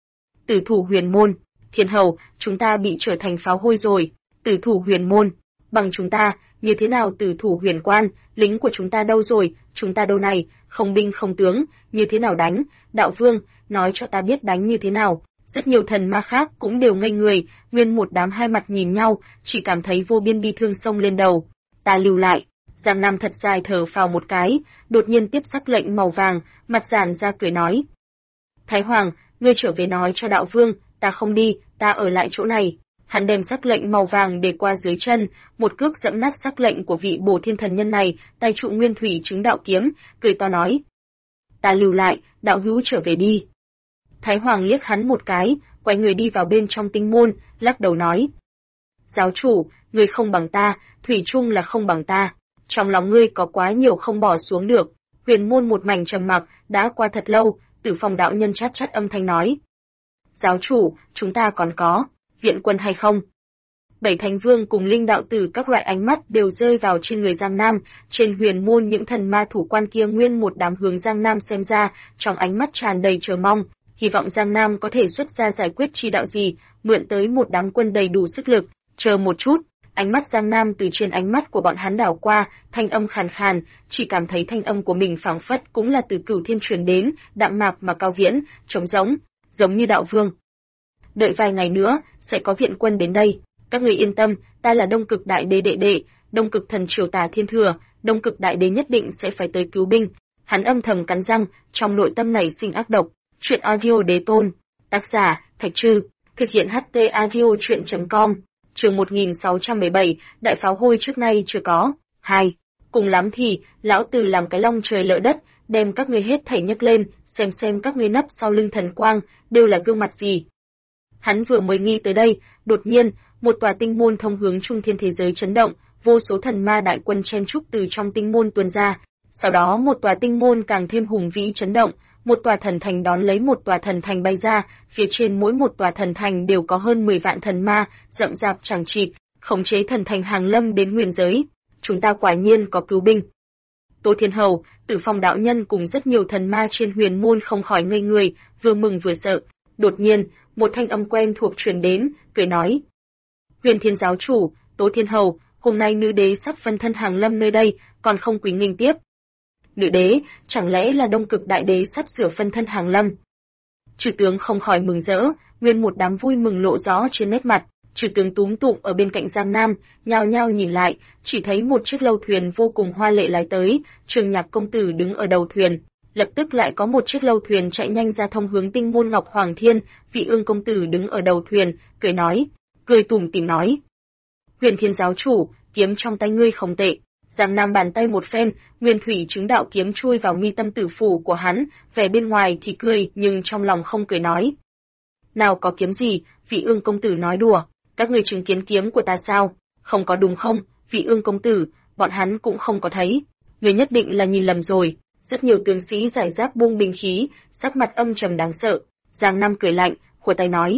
tử thủ huyền môn, Thiên Hầu, chúng ta bị trở thành pháo hôi rồi. Tử thủ huyền môn, bằng chúng ta, như thế nào tử thủ huyền quan, lính của chúng ta đâu rồi, chúng ta đâu này, không binh không tướng, như thế nào đánh, đạo vương, nói cho ta biết đánh như thế nào. Rất nhiều thần ma khác cũng đều ngây người, nguyên một đám hai mặt nhìn nhau, chỉ cảm thấy vô biên bi thương xông lên đầu. Ta lưu lại. Giang Nam thật dài thở phào một cái, đột nhiên tiếp sắc lệnh màu vàng, mặt giản ra cười nói: Thái Hoàng, ngươi trở về nói cho đạo vương, ta không đi, ta ở lại chỗ này. Hắn đem sắc lệnh màu vàng để qua dưới chân, một cước dẫm nát sắc lệnh của vị Bổ Thiên thần nhân này, tay trụ nguyên thủy chứng đạo kiếm, cười to nói: ta lưu lại, đạo hữu trở về đi. Thái Hoàng liếc hắn một cái, quay người đi vào bên trong tinh môn, lắc đầu nói: giáo chủ, ngươi không bằng ta, thủy chung là không bằng ta. Trong lòng ngươi có quá nhiều không bỏ xuống được. Huyền môn một mảnh trầm mặc, đã qua thật lâu, Tử Phong đạo nhân chát chát âm thanh nói: giáo chủ, chúng ta còn có viện quân hay không? 7 thánh vương cùng Linh đạo tử các loại ánh mắt đều rơi vào trên người Giang Nam, trên huyền môn những thần ma thủ quan kia nguyên một đám hướng Giang Nam xem ra, trong ánh mắt tràn đầy chờ mong, hy vọng Giang Nam có thể xuất ra giải quyết chi đạo gì, mượn tới một đám quân đầy đủ sức lực. Chờ một chút. Ánh mắt Giang Nam từ trên ánh mắt của bọn hắn đảo qua, thanh âm khàn khàn, chỉ cảm thấy thanh âm của mình phảng phất cũng là từ Cửu Thiên truyền đến, đạm mạc mà cao viễn, trống rỗng, giống như đạo vương. Đợi vài ngày nữa, sẽ có viện quân đến đây. Các người yên tâm, ta là Đông Cực Đại Đế đệ đệ, Đông Cực Thần Triều Tả Thiên Thừa, Đông Cực Đại Đế nhất định sẽ phải tới cứu binh. Hắn âm thầm cắn răng, trong nội tâm nảy sinh ác độc. Truyện audio Đế Tôn. Tác giả, Thạch Trư. Thực hiện HT audio truyện.com. Chương 1617, đại pháo hôi trước nay chưa có. 2. Cùng lắm thì, lão tử làm cái long trời lỡ đất, đem các ngươi hết thảy nhấc lên, xem các ngươi nấp sau lưng thần quang, đều là gương mặt gì. Hắn vừa mới nghĩ tới đây, đột nhiên, một tòa tinh môn thông hướng trung thiên thế giới chấn động, vô số thần ma đại quân chen trúc từ trong tinh môn tuôn ra. Sau đó một tòa tinh môn càng thêm hùng vĩ chấn động, một tòa thần thành đón lấy một tòa thần thành bay ra, phía trên mỗi một tòa thần thành đều có hơn 10 vạn thần ma, rậm rạp chẳng chịt, khống chế thần thành hàng lâm đến nguyên giới. Chúng ta quả nhiên có cứu binh. Tô Thiên Hầu, Tử Phong đạo nhân cùng rất nhiều thần ma trên huyền môn không khỏi ngây người, vừa mừng vừa sợ. Đột nhiên, một thanh âm quen thuộc truyền đến, cười nói: Huyền Thiên giáo chủ, Tô Thiên Hầu, hôm nay nữ đế sắp phân thân hàng lâm nơi đây, còn không quý nghênh tiếp. Nữ đế, chẳng lẽ là Đông Cực Đại Đế sắp sửa phân thân hàng lâm? Chư tướng không khỏi mừng rỡ, nguyên một đám vui mừng lộ rõ trên nét mặt. Chư tướng túm tụm ở bên cạnh Giang Nam, nhao nhao nhìn lại, chỉ thấy một chiếc lâu thuyền vô cùng hoa lệ lái tới, Trường Nhạc công tử đứng ở đầu thuyền. Lập tức lại có một chiếc lâu thuyền chạy nhanh ra thông hướng tinh môn Ngọc Hoàng Thiên, Vị Ương công tử đứng ở đầu thuyền, cười tủm tỉm nói: Huyền Thiên giáo chủ, kiếm trong tay ngươi không tệ. Giang Nam bàn tay một phen, nguyên thủy chứng đạo kiếm chui vào mi tâm tử phủ của hắn, vẻ bên ngoài thì cười nhưng trong lòng không cười nói: Nào có kiếm gì, Vị Ương công tử nói đùa, các ngươi chứng kiến kiếm của ta sao? Không có đúng không, Vị Ương công tử, bọn hắn cũng không có thấy. Người nhất định là nhìn lầm rồi. Rất nhiều tướng sĩ giải rác buông binh khí, sắc mặt âm trầm đáng sợ. Giang Nam cười lạnh, khua tay nói: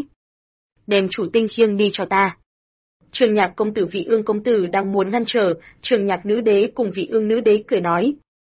Đem chủ tinh khiêng đi cho ta. Trường Nhạc công tử Vị Ương công tử đang muốn ngăn trở, Trường Nhạc nữ đế cùng Vị Ương nữ đế cười nói: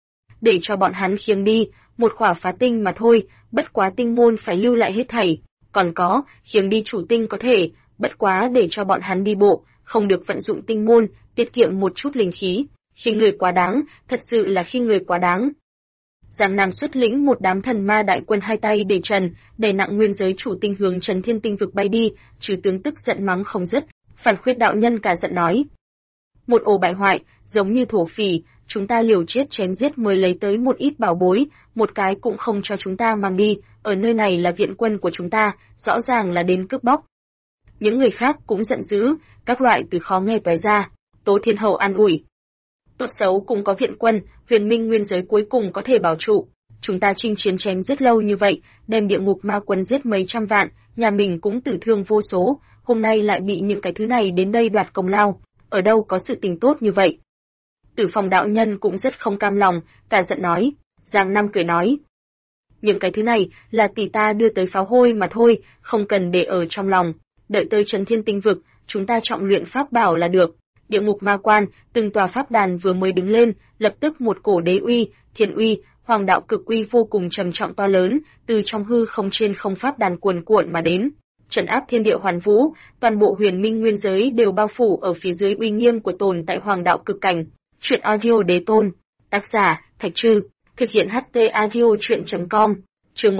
Để cho bọn hắn khiêng đi, một khỏa phá tinh mà thôi, bất quá tinh môn phải lưu lại hết thảy. Còn có, khiêng đi chủ tinh có thể, bất quá để cho bọn hắn đi bộ, không được vận dụng tinh môn, tiết kiệm một chút linh khí. Khi người quá đáng, thật sự là khi người quá đáng. Giang Nam xuất lĩnh một đám thần ma đại quân hai tay để trần, đè nặng nguyên giới chủ tinh hướng Trấn Thiên tinh vực bay đi, trừ tướng tức giận mắng không dứt. Phản Khuyết đạo nhân cả giận nói: Một ổ bại hoại, giống như thổ phỉ, chúng ta liều chết chém giết mới lấy tới một ít bảo bối, một cái cũng không cho chúng ta mang đi, ở nơi này là viện quân của chúng ta, rõ ràng là đến cướp bóc. Những người khác cũng giận dữ, các loại từ khó nghe toái ra. Tố Thiên Hầu an ủi: Tốt xấu cũng có viện quân, huyền minh nguyên giới cuối cùng có thể bảo trụ. Chúng ta chinh chiến chém giết lâu như vậy, đem địa ngục ma quân giết mấy trăm vạn, nhà mình cũng tử thương vô số, hôm nay lại bị những cái thứ này đến đây đoạt công lao, ở đâu có sự tình tốt như vậy. Tử Phong đạo nhân cũng rất không cam lòng, cả giận nói. Giang Nam cười nói: Những cái thứ này là tỷ ta đưa tới pháo hôi mà thôi, không cần để ở trong lòng. Đợi tới Trấn Thiên tinh vực, chúng ta trọng luyện pháp bảo là được. Địa ngục ma quan, từng tòa pháp đàn vừa mới đứng lên, lập tức một cổ đế uy, thiên uy, hoàng đạo cực uy vô cùng trầm trọng to lớn, từ trong hư không trên không pháp đàn cuồn cuộn mà đến, trấn áp thiên địa hoàn vũ, toàn bộ huyền minh nguyên giới đều bao phủ ở phía dưới uy nghiêm của tồn tại hoàng đạo cực cảnh. Truyện audio Đế Tôn. Tác giả, Thạch Trư. Thực hiện HT audio truyện.com. Chương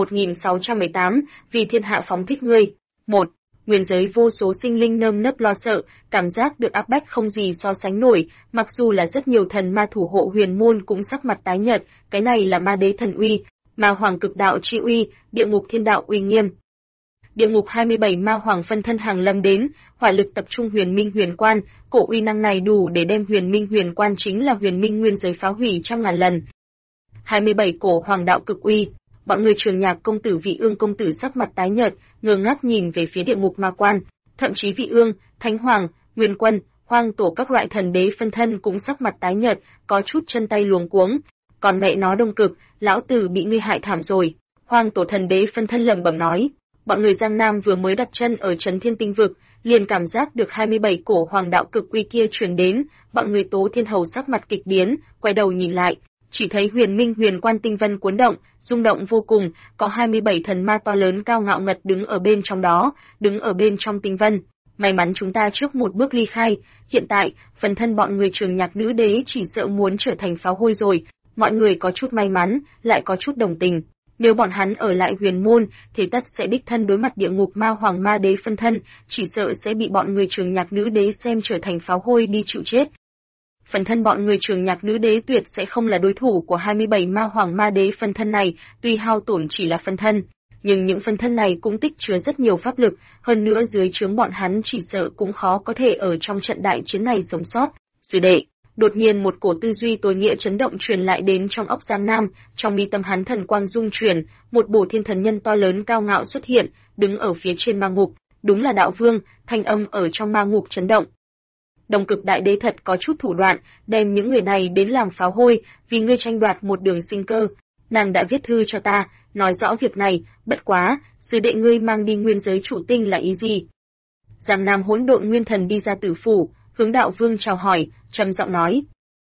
1618, vì thiên hạ phóng thích ngươi. 1. Nguyên giới vô số sinh linh nơm nớp lo sợ, cảm giác được áp bách không gì so sánh nổi, mặc dù là rất nhiều thần ma thủ hộ huyền môn cũng sắc mặt tái nhợt, cái này là ma đế thần uy, ma hoàng cực đạo chi uy, địa ngục thiên đạo uy nghiêm. Địa ngục 27 ma hoàng phân thân hàng lâm đến, hỏa lực tập trung huyền minh huyền quan, cổ uy năng này đủ để đem huyền minh huyền quan chính là huyền minh nguyên giới phá hủy trăm ngàn lần. 27 cổ hoàng đạo cực uy. Bọn người Trường Nhạc công tử Vị Ương công tử sắc mặt tái nhợt, ngơ ngác nhìn về phía địa ngục ma quan, thậm chí Vị Ương, Thánh Hoàng, Nguyên Quân, Hoang Tổ các loại thần đế phân thân cũng sắc mặt tái nhợt, có chút chân tay luống cuống. Còn mẹ nó Đông Cực, lão tử bị ngươi hại thảm rồi. Hoang Tổ thần đế phân thân lẩm bẩm nói. Bọn người Giang Nam vừa mới đặt chân ở Trấn Thiên tinh vực, liền cảm giác được 27 cổ hoàng đạo cực uy kia truyền đến, bọn người Tố Thiên Hầu sắc mặt kịch biến, quay đầu nhìn lại, chỉ thấy huyền minh huyền quan tinh vân cuốn động, rung động vô cùng, có 27 thần ma to lớn cao ngạo ngật đứng ở bên trong đó, đứng ở bên trong tinh vân. May mắn chúng ta trước một bước ly khai, hiện tại, phần thân bọn người Trường Nhạc nữ đế chỉ sợ muốn trở thành pháo hôi rồi, mọi người có chút may mắn, lại có chút đồng tình. Nếu bọn hắn ở lại huyền môn, thì tất sẽ đích thân đối mặt địa ngục ma hoàng ma đế phân thân, chỉ sợ sẽ bị bọn người Trường Nhạc nữ đế xem trở thành pháo hôi đi chịu chết. Phần thân bọn người Trường Nhạc Nữ Đế tuyệt sẽ không là đối thủ của 27 ma hoàng ma đế phân thân này, tuy hao tổn chỉ là phân thân, nhưng những phân thân này cũng tích chứa rất nhiều pháp lực, hơn nữa dưới trướng bọn hắn chỉ sợ cũng khó có thể ở trong trận đại chiến này sống sót. Sư đệ, đột nhiên một cổ tư duy tối nghĩa chấn động truyền lại đến trong óc Giang Nam, trong mi tâm hắn thần quang dung chuyển, một bổ thiên thần nhân to lớn cao ngạo xuất hiện, đứng ở phía trên ma ngục, đúng là đạo vương, thanh âm ở trong ma ngục chấn động. Đồng Cực Đại Đế thật có chút thủ đoạn, đem những người này đến làm pháo hôi, vì ngươi tranh đoạt một đường sinh cơ. Nàng đã viết thư cho ta, nói rõ việc này, bất quá, sư đệ ngươi mang đi nguyên giới chủ tinh là ý gì? Giang Nam Hỗn Độn Nguyên Thần đi ra tử phủ, hướng đạo vương chào hỏi, trầm giọng nói: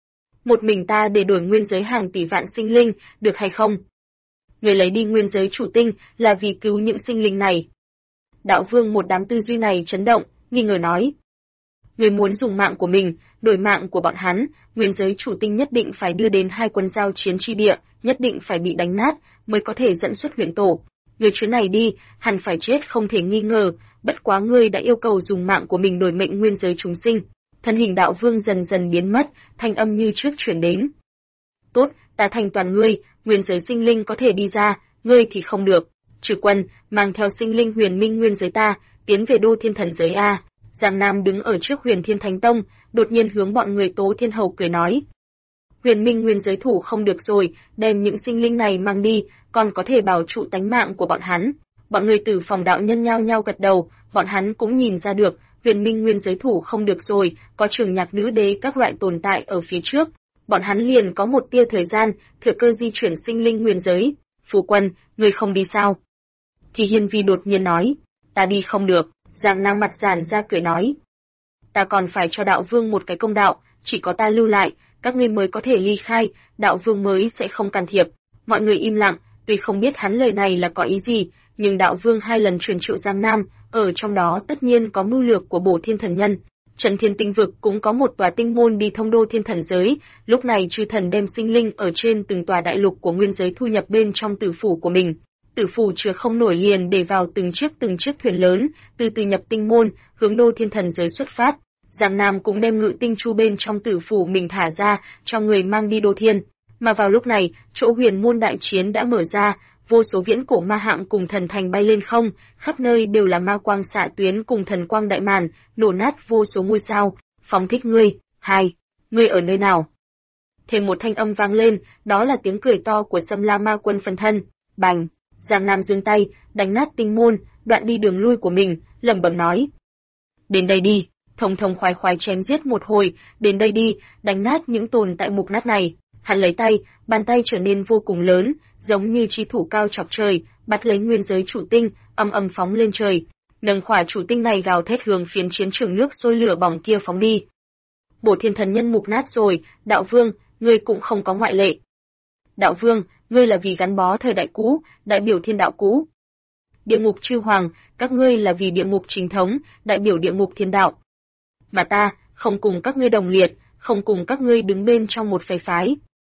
một mình ta để đổi nguyên giới hàng tỷ vạn sinh linh, được hay không? Người lấy đi nguyên giới chủ tinh là vì cứu những sinh linh này. Đạo vương một đám tư duy này chấn động, nghi ngờ nói: người muốn dùng mạng của mình, đổi mạng của bọn hắn, nguyên giới chủ tinh nhất định phải đưa đến hai quân giao chiến chi địa, nhất định phải bị đánh nát, mới có thể dẫn xuất huyền tổ. Người chuyến này đi, hẳn phải chết không thể nghi ngờ, bất quá ngươi đã yêu cầu dùng mạng của mình đổi mệnh nguyên giới chúng sinh. Thân hình đạo vương dần dần biến mất, thanh âm như trước chuyển đến. Tốt, ta thành toàn ngươi, nguyên giới sinh linh có thể đi ra, ngươi thì không được. Trừ Quân, mang theo sinh linh huyền minh nguyên giới ta, tiến về đô thiên thần giới A. Giang Nam đứng ở trước Huyền Thiên Thánh Tông, đột nhiên hướng bọn người Tố Thiên Hầu cười nói: huyền minh nguyên giới thủ không được rồi, đem những sinh linh này mang đi, còn có thể bảo trụ tánh mạng của bọn hắn. Bọn người Tử Phòng đạo nhân nhao nhao gật đầu, bọn hắn cũng nhìn ra được, huyền minh nguyên giới thủ không được rồi, có Trường Nhạc Nữ Đế các loại tồn tại ở phía trước. Bọn hắn liền có một tia thời gian, thừa cơ di chuyển sinh linh nguyên giới. Phu quân, người không đi sao? Thì Hiên Vi đột nhiên nói: ta đi không được. Giang Nam mặt giãn ra cười nói: ta còn phải cho đạo vương một cái công đạo, chỉ có ta lưu lại, các ngươi mới có thể ly khai, đạo vương mới sẽ không can thiệp. Mọi người im lặng, tuy không biết hắn lời này là có ý gì, nhưng đạo vương hai lần truyền triệu Giang Nam, ở trong đó tất nhiên có mưu lược của Bổ Thiên Thần Nhân. Trần Thiên Tinh Vực cũng có một tòa tinh môn đi thông đô thiên thần giới, lúc này chư thần đem sinh linh ở trên từng tòa đại lục của nguyên giới thu nhập bên trong tử phủ của mình. Tử phủ chứa không nổi liền để vào từng chiếc thuyền lớn, từ từ nhập tinh môn, hướng đô thiên thần giới xuất phát. Giang Nam cũng đem ngự tinh chu bên trong tử phủ mình thả ra, cho người mang đi đô thiên. Mà vào lúc này, chỗ huyền môn đại chiến đã mở ra, vô số viễn cổ ma hạng cùng thần thành bay lên không, khắp nơi đều là ma quang xạ tuyến cùng thần quang đại màn, nổ nát vô số ngôi sao. Phóng thích ngươi, ngươi ở nơi nào? Thêm một thanh âm vang lên, đó là tiếng cười to của Sâm La Ma Quân phân thân. Bành! Giang Nam giương tay, đánh nát tinh môn, đoạn đi đường lui của mình, lẩm bẩm nói: đến đây đi, thông thông khoái khoái chém giết một hồi, đến đây đi, đánh nát những tồn tại mục nát này. Hắn lấy tay, bàn tay trở nên vô cùng lớn, giống như chi thủ cao chọc trời, bắt lấy nguyên giới chủ tinh, âm âm phóng lên trời. Nâng khỏa chủ tinh này gào thét hướng phiến chiến trường nước sôi lửa bỏng kia phóng đi. Bổ Thiên Thần Nhân mục nát rồi, đạo vương, ngươi cũng không có ngoại lệ. Đạo vương, ngươi là vì gắn bó thời đại cũ, đại biểu thiên đạo cũ. Địa ngục chư hoàng, các ngươi là vì địa ngục chính thống, đại biểu địa ngục thiên đạo. Mà ta, không cùng các ngươi đồng liệt, không cùng các ngươi đứng bên trong một phe phái.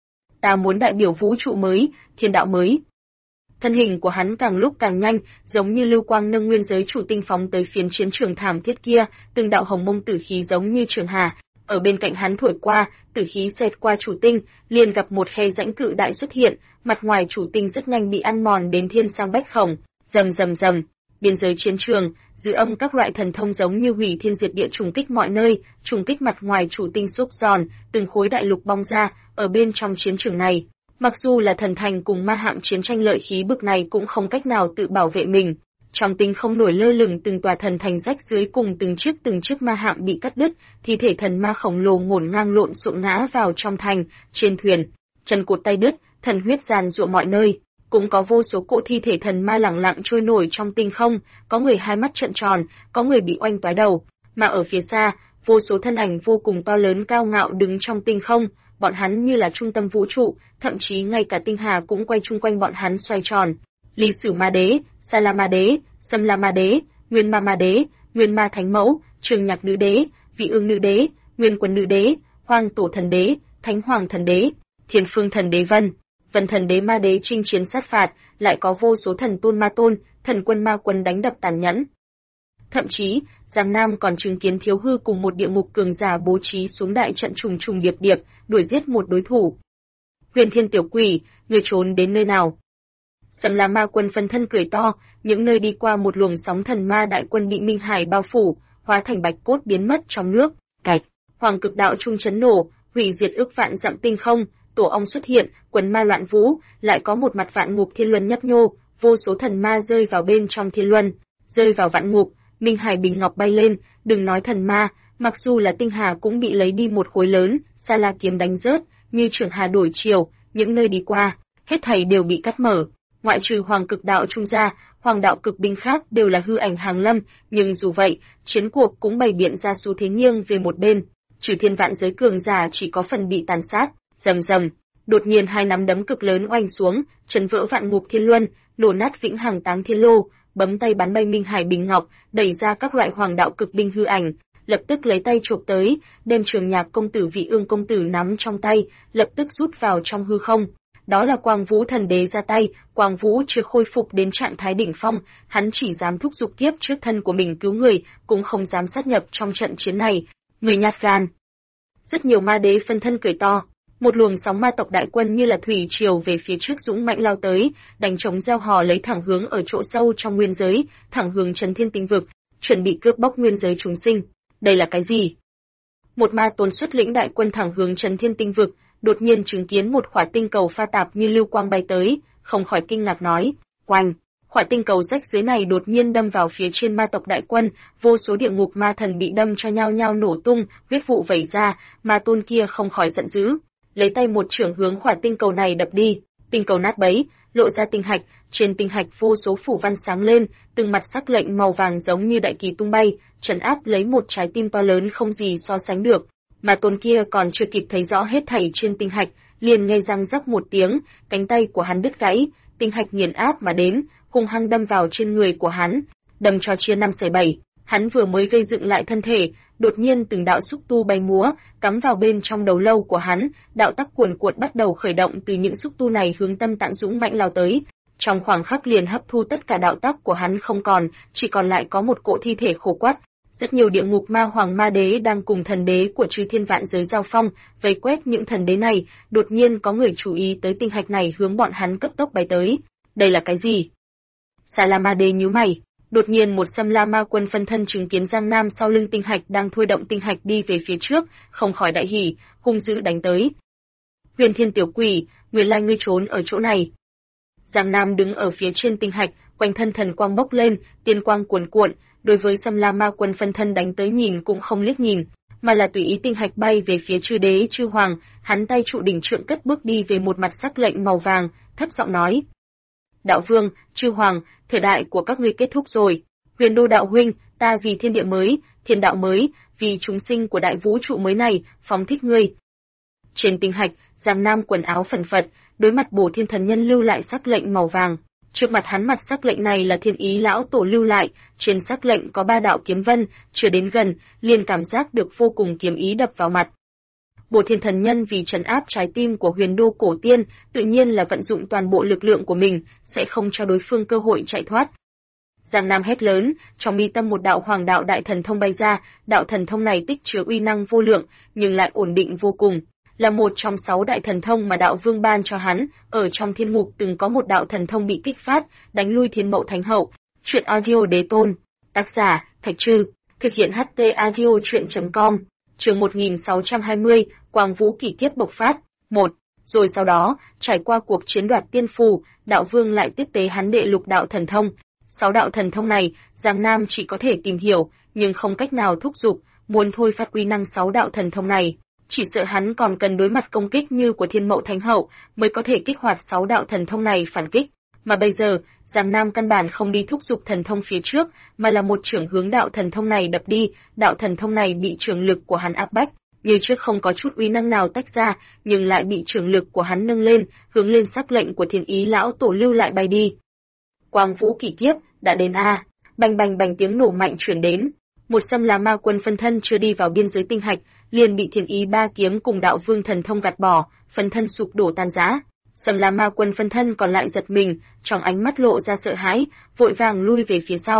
Ta muốn đại biểu vũ trụ mới, thiên đạo mới. Thân hình của hắn càng lúc càng nhanh, giống như lưu quang nâng nguyên giới chủ tinh phóng tới phiến chiến trường thảm thiết kia, từng đạo hồng mông tử khí giống như trường hà. Ở bên cạnh hắn thổi qua, tử khí xẹt qua chủ tinh, liền gặp một khe rãnh cự đại xuất hiện, mặt ngoài chủ tinh rất nhanh bị ăn mòn đến thiên sang bách khổng, rầm rầm rầm. Biên giới chiến trường, dư âm các loại thần thông giống như hủy thiên diệt địa trùng kích mọi nơi, trùng kích mặt ngoài chủ tinh xúc giòn, từng khối đại lục bong ra, ở bên trong chiến trường này. Mặc dù là thần thành cùng ma hạm chiến tranh lợi khí bực này cũng không cách nào tự bảo vệ mình. Trong tinh không nổi lơ lửng từng tòa thần thành rách dưới cùng từng chiếc ma hạm bị cắt đứt, thi thể thần ma khổng lồ ngổn ngang lộn xộn ngã vào trong thành, trên thuyền, chân cụt tay đứt, thần huyết giàn giụa mọi nơi. Cũng có vô số cỗ thi thể thần ma lẳng lặng trôi nổi trong tinh không, có người hai mắt trợn tròn, có người bị oanh toái đầu, mà ở phía xa, vô số thân ảnh vô cùng to lớn cao ngạo đứng trong tinh không, bọn hắn như là trung tâm vũ trụ, thậm chí ngay cả tinh hà cũng quay chung quanh bọn hắn xoay tròn. Ly Sử Ma Đế, Sa La Ma Đế, Sâm La Ma Đế, Nguyên Ma Ma Đế, Nguyên Ma Thánh Mẫu, Trường Nhạc Nữ Đế, Vị Ương Nữ Đế, Nguyên Quân Nữ Đế, Hoang Tổ Thần Đế, Thánh Hoàng Thần Đế, Thiên Phương Thần Đế Vân Thần Đế Ma Đế chinh chiến sát phạt, lại có vô số thần tôn ma tôn, thần quân ma quân đánh đập tàn nhẫn. Thậm chí, Giang Nam còn chứng kiến Thiếu Hư cùng một địa ngục cường giả bố trí xuống đại trận trùng trùng điệp điệp, đuổi giết một đối thủ. Huyền Thiên tiểu quỷ, ngươi trốn đến nơi nào? Sầm La Ma Quân phân thân cười to, những nơi đi qua một luồng sóng thần ma đại quân bị Minh Hải bao phủ, hóa thành bạch cốt biến mất trong nước. Cạch, Hoàng Cực Đạo trung chấn nổ, hủy diệt ức vạn dặm tinh không, tổ ong xuất hiện, quần ma loạn vũ, lại có một mặt vạn ngục thiên luân nhấp nhô, vô số thần ma rơi vào bên trong thiên luân, rơi vào vạn ngục, Minh Hải bình ngọc bay lên, đừng nói thần ma, mặc dù là tinh hà cũng bị lấy đi một khối lớn, Sa La kiếm đánh rớt, như trường hà đổi chiều, những nơi đi qua, hết thảy đều bị cắt mở. Ngoại trừ Hoàng Cực Đạo trung ra, Hoàng đạo cực binh khác đều là hư ảnh hàng lâm, nhưng dù vậy, chiến cuộc cũng bày biện ra xu thế nghiêng về một bên. Trừ thiên vạn giới cường giả chỉ có phần bị tàn sát, rầm rầm. Đột nhiên hai nắm đấm cực lớn oanh xuống, chấn vỡ vạn ngục thiên luân, nổ nát vĩnh hằng táng thiên lô, bấm tay bắn bay Minh Hải bình ngọc, đẩy ra các loại hoàng đạo cực binh hư ảnh, lập tức lấy tay chộp tới, đem Trường Nhạc công tử Vị Ương công tử nắm trong tay, lập tức rút vào trong hư không. Đó là Quang Vũ thần đế ra tay, Quang Vũ chưa khôi phục đến trạng thái đỉnh phong, hắn chỉ dám thúc giục kiếp trước thân của mình cứu người, cũng không dám sát nhập trong trận chiến này. Người nhát gan. Rất nhiều ma đế phân thân cười to, một luồng sóng ma tộc đại quân như là thủy triều về phía trước dũng mãnh lao tới, đánh trống reo hò lấy thẳng hướng ở chỗ sâu trong nguyên giới, thẳng hướng Trấn Thiên Tinh vực, chuẩn bị cướp bóc nguyên giới chúng sinh. Đây là cái gì? Một ma tôn xuất lĩnh đại quân thẳng hướng Trấn Thiên Tinh vực, đột nhiên chứng kiến một khỏa tinh cầu pha tạp như lưu quang bay tới, không khỏi kinh ngạc nói, oanh! Khỏa tinh cầu rách dưới này đột nhiên đâm vào phía trên ma tộc đại quân, vô số địa ngục ma thần bị đâm cho nhau nhau nổ tung, huyết vụ vẩy ra, ma tôn kia không khỏi giận dữ, lấy tay một chưởng hướng khỏa tinh cầu này đập đi, tinh cầu nát bấy, lộ ra tinh hạch, trên tinh hạch vô số phủ văn sáng lên, từng mặt sắc lệnh màu vàng giống như đại kỳ tung bay, trấn áp lấy một trái tim to lớn không gì so sánh được. Mà tôn kia còn chưa kịp thấy rõ hết thảy trên tinh hạch, liền nghe răng rắc một tiếng, cánh tay của hắn đứt gãy, tinh hạch nghiền áp mà đến, hung hăng đâm vào trên người của hắn, đâm cho chia 5/7. Hắn vừa mới gây dựng lại thân thể, đột nhiên từng đạo xúc tu bay múa, cắm vào bên trong đầu lâu của hắn, đạo tắc cuồn cuộn bắt đầu khởi động từ những xúc tu này hướng tâm tạng dũng mãnh lao tới. Trong khoảng khắc liền hấp thu tất cả đạo tắc của hắn không còn, chỉ còn lại có một cỗ thi thể khô quắt. Rất nhiều địa ngục ma hoàng ma đế đang cùng thần đế của chư thiên vạn giới giao phong, vây quét những thần đế này, đột nhiên có người chú ý tới tinh hạch này hướng bọn hắn cấp tốc bay tới. Đây là cái gì? Sa La ma đế nhíu mày, đột nhiên một Sâm La ma quân phân thân chứng kiến Giang Nam sau lưng tinh hạch đang thôi động tinh hạch đi về phía trước, không khỏi đại hỉ, hung dữ đánh tới. Huyền Thiên tiểu quỷ, nguyên lai ngươi trốn ở chỗ này. Giang Nam đứng ở phía trên tinh hạch, quanh thân thần quang bốc lên, tiên quang cuồn cuộn, đối với Sâm La ma quân phân thân đánh tới nhìn cũng không liếc nhìn, mà là tùy ý tinh hạch bay về phía chư đế chư hoàng, hắn tay trụ đỉnh trượng cất bước đi về một mặt sắc lệnh màu vàng, thấp giọng nói: Đạo vương, chư hoàng, thời đại của các ngươi kết thúc rồi. Huyền Đô đạo huynh, ta vì thiên địa mới, thiên đạo mới, vì chúng sinh của đại vũ trụ mới này, phóng thích ngươi. Trên tinh hạch, Giang Nam quần áo phần phật, đối mặt Bổ Thiên thần nhân lưu lại sắc lệnh màu vàng. Trước mặt hắn mặt sắc lệnh này là Thiên Ý lão tổ lưu lại, trên sắc lệnh có 3 đạo kiếm vân, chưa đến gần, liền cảm giác được vô cùng kiếm ý đập vào mặt. Bổ Thiên thần nhân vì trấn áp trái tim của Huyền Đô cổ tiên, tự nhiên là vận dụng toàn bộ lực lượng của mình, sẽ không cho đối phương cơ hội chạy thoát. Giang Nam hét lớn, trong mi tâm một đạo hoàng đạo đại thần thông bay ra, đạo thần thông này tích chứa uy năng vô lượng, nhưng lại ổn định vô cùng, là một trong 6 đại thần thông mà đạo vương ban cho hắn. Ở trong thiên ngục từng có một đạo thần thông bị kích phát, đánh lui Thiên Mậu Thánh Hậu. Truyện audio đế tôn, tác giả Thạch Trư, thực hiện HT audio truyện.com. Chương 1620, Quang Vũ kỳ kiếp bộc phát. 1. Rồi sau đó, trải qua cuộc chiến đoạt tiên phù, đạo vương lại tiếp tế hắn đệ lục đạo thần thông. 6 đạo thần thông này, Giang Nam chỉ có thể tìm hiểu, nhưng không cách nào thúc giục, muốn thôi phát uy năng 6 đạo thần thông này. Chỉ sợ hắn còn cần đối mặt công kích như của Thiên Mậu Thánh Hậu, mới có thể kích hoạt 6 đạo thần thông này phản kích. Mà bây giờ, Giang Nam căn bản không đi thúc giục thần thông phía trước, mà là một chưởng hướng đạo thần thông này đập đi, đạo thần thông này bị chưởng lực của hắn áp bách, như trước không có chút uy năng nào tách ra, nhưng lại bị chưởng lực của hắn nâng lên, hướng lên sắc lệnh của Thiên Ý lão tổ lưu lại bay đi. Quang Vũ kỳ kiếp đã đến a, bành bành bành tiếng nổ mạnh truyền đến. Một Sâm La ma quân phân thân chưa đi vào biên giới tinh hạch, liền bị Thiên Ý ba kiếm cùng đạo vương thần thông gạt bỏ, phân thân sụp đổ tan rã. Sâm La ma quân phân thân còn lại giật mình, trong ánh mắt lộ ra sợ hãi, vội vàng lui về phía sau.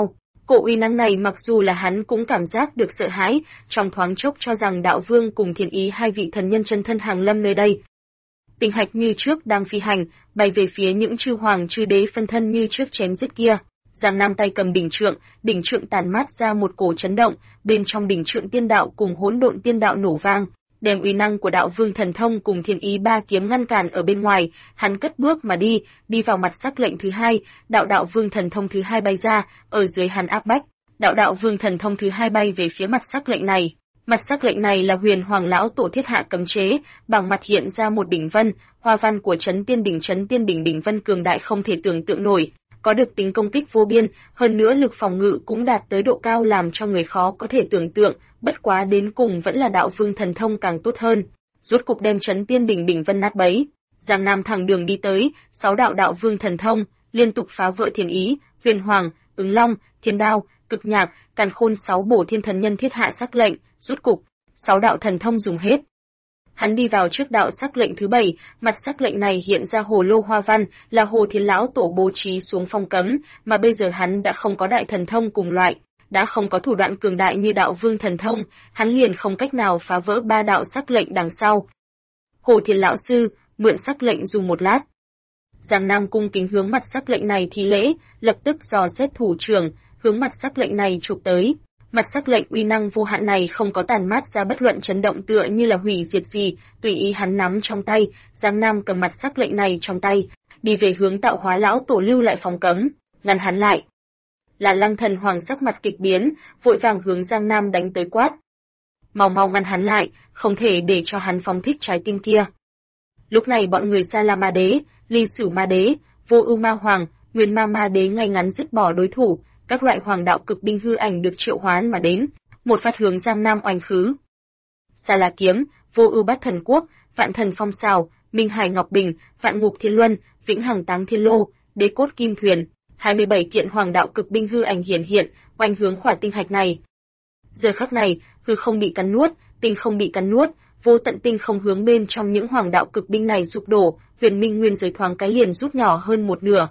Cổ uy năng này mặc dù là hắn cũng cảm giác được sợ hãi, trong thoáng chốc cho rằng đạo vương cùng Thiên Ý hai vị thần nhân chân thân hàng lâm nơi đây. Tinh hạch như trước đang phi hành, bay về phía những chư hoàng chư đế phân thân như trước chém giết kia. Giang Nam tay cầm đỉnh trượng tản mát ra một cổ chấn động, bên trong đỉnh trượng tiên đạo cùng hỗn độn tiên đạo nổ vang, đem uy năng của đạo vương thần thông cùng Thiên Ý ba kiếm ngăn cản ở bên ngoài. Hắn cất bước mà đi vào mặt sắc lệnh thứ hai, đạo vương thần thông thứ hai bay ra, ở dưới hắn áp bách, đạo vương thần thông thứ hai bay về phía mặt sắc lệnh này. Mặt sắc lệnh này là Huyền Hoàng lão tổ thiết hạ cấm chế, bằng mặt hiện ra một đỉnh vân, hoa văn của Chấn Tiên đỉnh vân cường đại không thể tưởng tượng nổi, có được tính công kích vô biên, hơn nữa lực phòng ngự cũng đạt tới độ cao làm cho người khó có thể tưởng tượng, bất quá đến cùng vẫn là đạo vương thần thông càng tốt hơn. Rốt cục đem Chấn Tiên đỉnh vân nát bấy. Giang Nam thẳng đường đi tới, 6 đạo vương thần thông liên tục phá vỡ Thiên Ý, Huyền Hoàng, Ứng Long, Thiên Đao, Cực Nhạc, Càn Khôn 6 bổ thiên thần nhân thiết hạ sắc lệnh, rốt cục 6 đạo thần thông dùng hết. Hắn đi vào trước đạo sắc lệnh thứ 7, mặt sắc lệnh này hiện ra hồ lô hoa văn, là Hồ Thiên lão tổ bố trí xuống phong cấm, mà bây giờ hắn đã không có đại thần thông cùng loại, đã không có thủ đoạn cường đại như đạo vương thần thông, hắn liền không cách nào phá vỡ 3 đạo sắc lệnh đằng sau. Hồ Thiên lão sư, mượn sắc lệnh dùng một lát. Giang Nam cung kính hướng mặt sắc lệnh này thi lễ, lập tức dò xét thủ trưởng, hướng mặt sắc lệnh này chụp tới. Mặt sắc lệnh uy năng vô hạn này không có tàn mát ra bất luận chấn động tựa như là hủy diệt gì, tùy ý hắn nắm trong tay, Giang Nam cầm mặt sắc lệnh này trong tay, đi về hướng Tạo Hóa lão tổ lưu lại phòng cấm, ngăn hắn lại. Là Lăng Thần Hoàng sắc mặt kịch biến, vội vàng hướng Giang Nam đánh tới quát. Mau ngăn hắn lại, không thể để cho hắn phóng thích trái tim kia. Lúc này bọn người Sa La Ma Đế, Ly Sửu Ma Đế, Vô Ưu Ma Hoàng, Nguyên Ma Đế ngay ngắn dứt bỏ đối thủ, các loại hoàng đạo cực binh hư ảnh được triệu hoán mà đến, một phát hướng Giang Nam oanh khứ. Sa La Kiếm, Vô Ưu Bát Thần Quốc, Vạn Thần Phong Sào, Minh Hải Ngọc Bình, Vạn Ngục Thiên Luân, Vĩnh Hằng Táng Thiên Lô, Đế Cốt Kim Thuyền, 27 kiện hoàng đạo cực binh hư ảnh hiện, oanh hướng khỏa tinh hạch này. Giờ khắc này, hư không bị cắn nuốt, tinh không bị cắn nuốt, vô tận tinh không hướng bên trong những hoàng đạo cực binh này sụp đổ, huyền minh nguyên giới thoáng cái liền rút nhỏ hơn một nửa.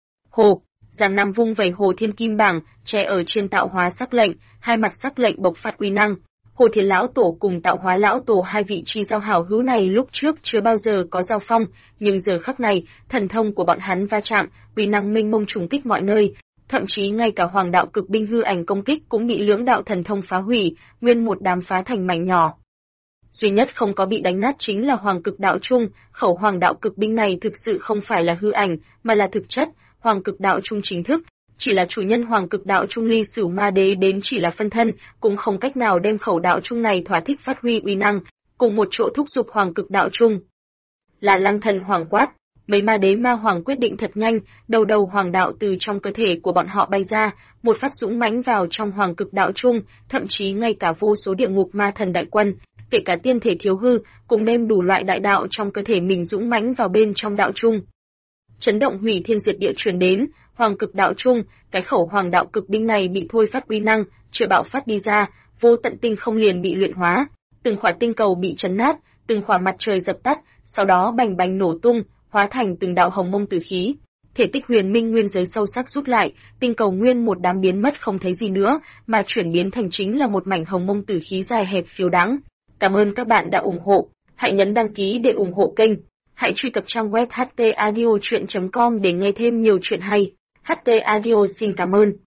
Hồ, Giang Nam vung vẩy Hồ Thiên Kim Bảng, che ở trên Tạo Hóa sắc lệnh, hai mặt sắc lệnh bộc phát uy năng. Hồ Thiên lão tổ cùng Tạo Hóa lão tổ hai vị chi giao hảo hữu này lúc trước chưa bao giờ có giao phong, nhưng giờ khắc này, thần thông của bọn hắn va chạm, uy năng mênh mông trùng kích mọi nơi, thậm chí ngay cả hoàng đạo cực binh hư ảnh công kích cũng bị lưỡng đạo thần thông phá hủy, nguyên một đám phá thành mảnh nhỏ. Duy nhất không có bị đánh nát chính là Hoàng Cực Đạo Trung, khẩu hoàng đạo cực binh này thực sự không phải là hư ảnh, mà là thực chất. Hoàng Cực Đạo Trung chính thức, chỉ là chủ nhân Hoàng Cực Đạo Trung Ly Sửu Ma Đế đến chỉ là phân thân, cũng không cách nào đem khẩu đạo trung này thỏa thích phát huy uy năng, cùng một chỗ thúc giục Hoàng Cực Đạo Trung. Là Lăng Thần Hoàng quát, mấy ma đế ma hoàng quyết định thật nhanh, đầu hoàng đạo từ trong cơ thể của bọn họ bay ra, một phát dũng mãnh vào trong Hoàng Cực Đạo Trung, thậm chí ngay cả vô số địa ngục ma thần đại quân, kể cả tiên thể thiếu hư, cũng đem đủ loại đại đạo trong cơ thể mình dũng mãnh vào bên trong đạo trung. Chấn động hủy thiên diệt địa truyền đến, Hoàng Cực Đạo Trung, cái khẩu hoàng đạo cực binh này bị thôi phát uy năng, chưa bạo phát đi ra, vô tận tinh không liền bị luyện hóa, từng khỏa tinh cầu bị chấn nát, từng khỏa mặt trời dập tắt, sau đó bành bành nổ tung, hóa thành từng đạo hồng mông tử khí. Thể tích huyền minh nguyên giới sâu sắc rút lại, tinh cầu nguyên một đám biến mất không thấy gì nữa, mà chuyển biến thành chính là một mảnh hồng mông tử khí dài hẹp phiêu đáng. Cảm ơn các bạn đã ủng hộ, hãy nhấn đăng ký để ủng hộ kênh. Hãy truy cập trang web htaudio.com để nghe thêm nhiều chuyện hay. HT Audio xin cảm ơn.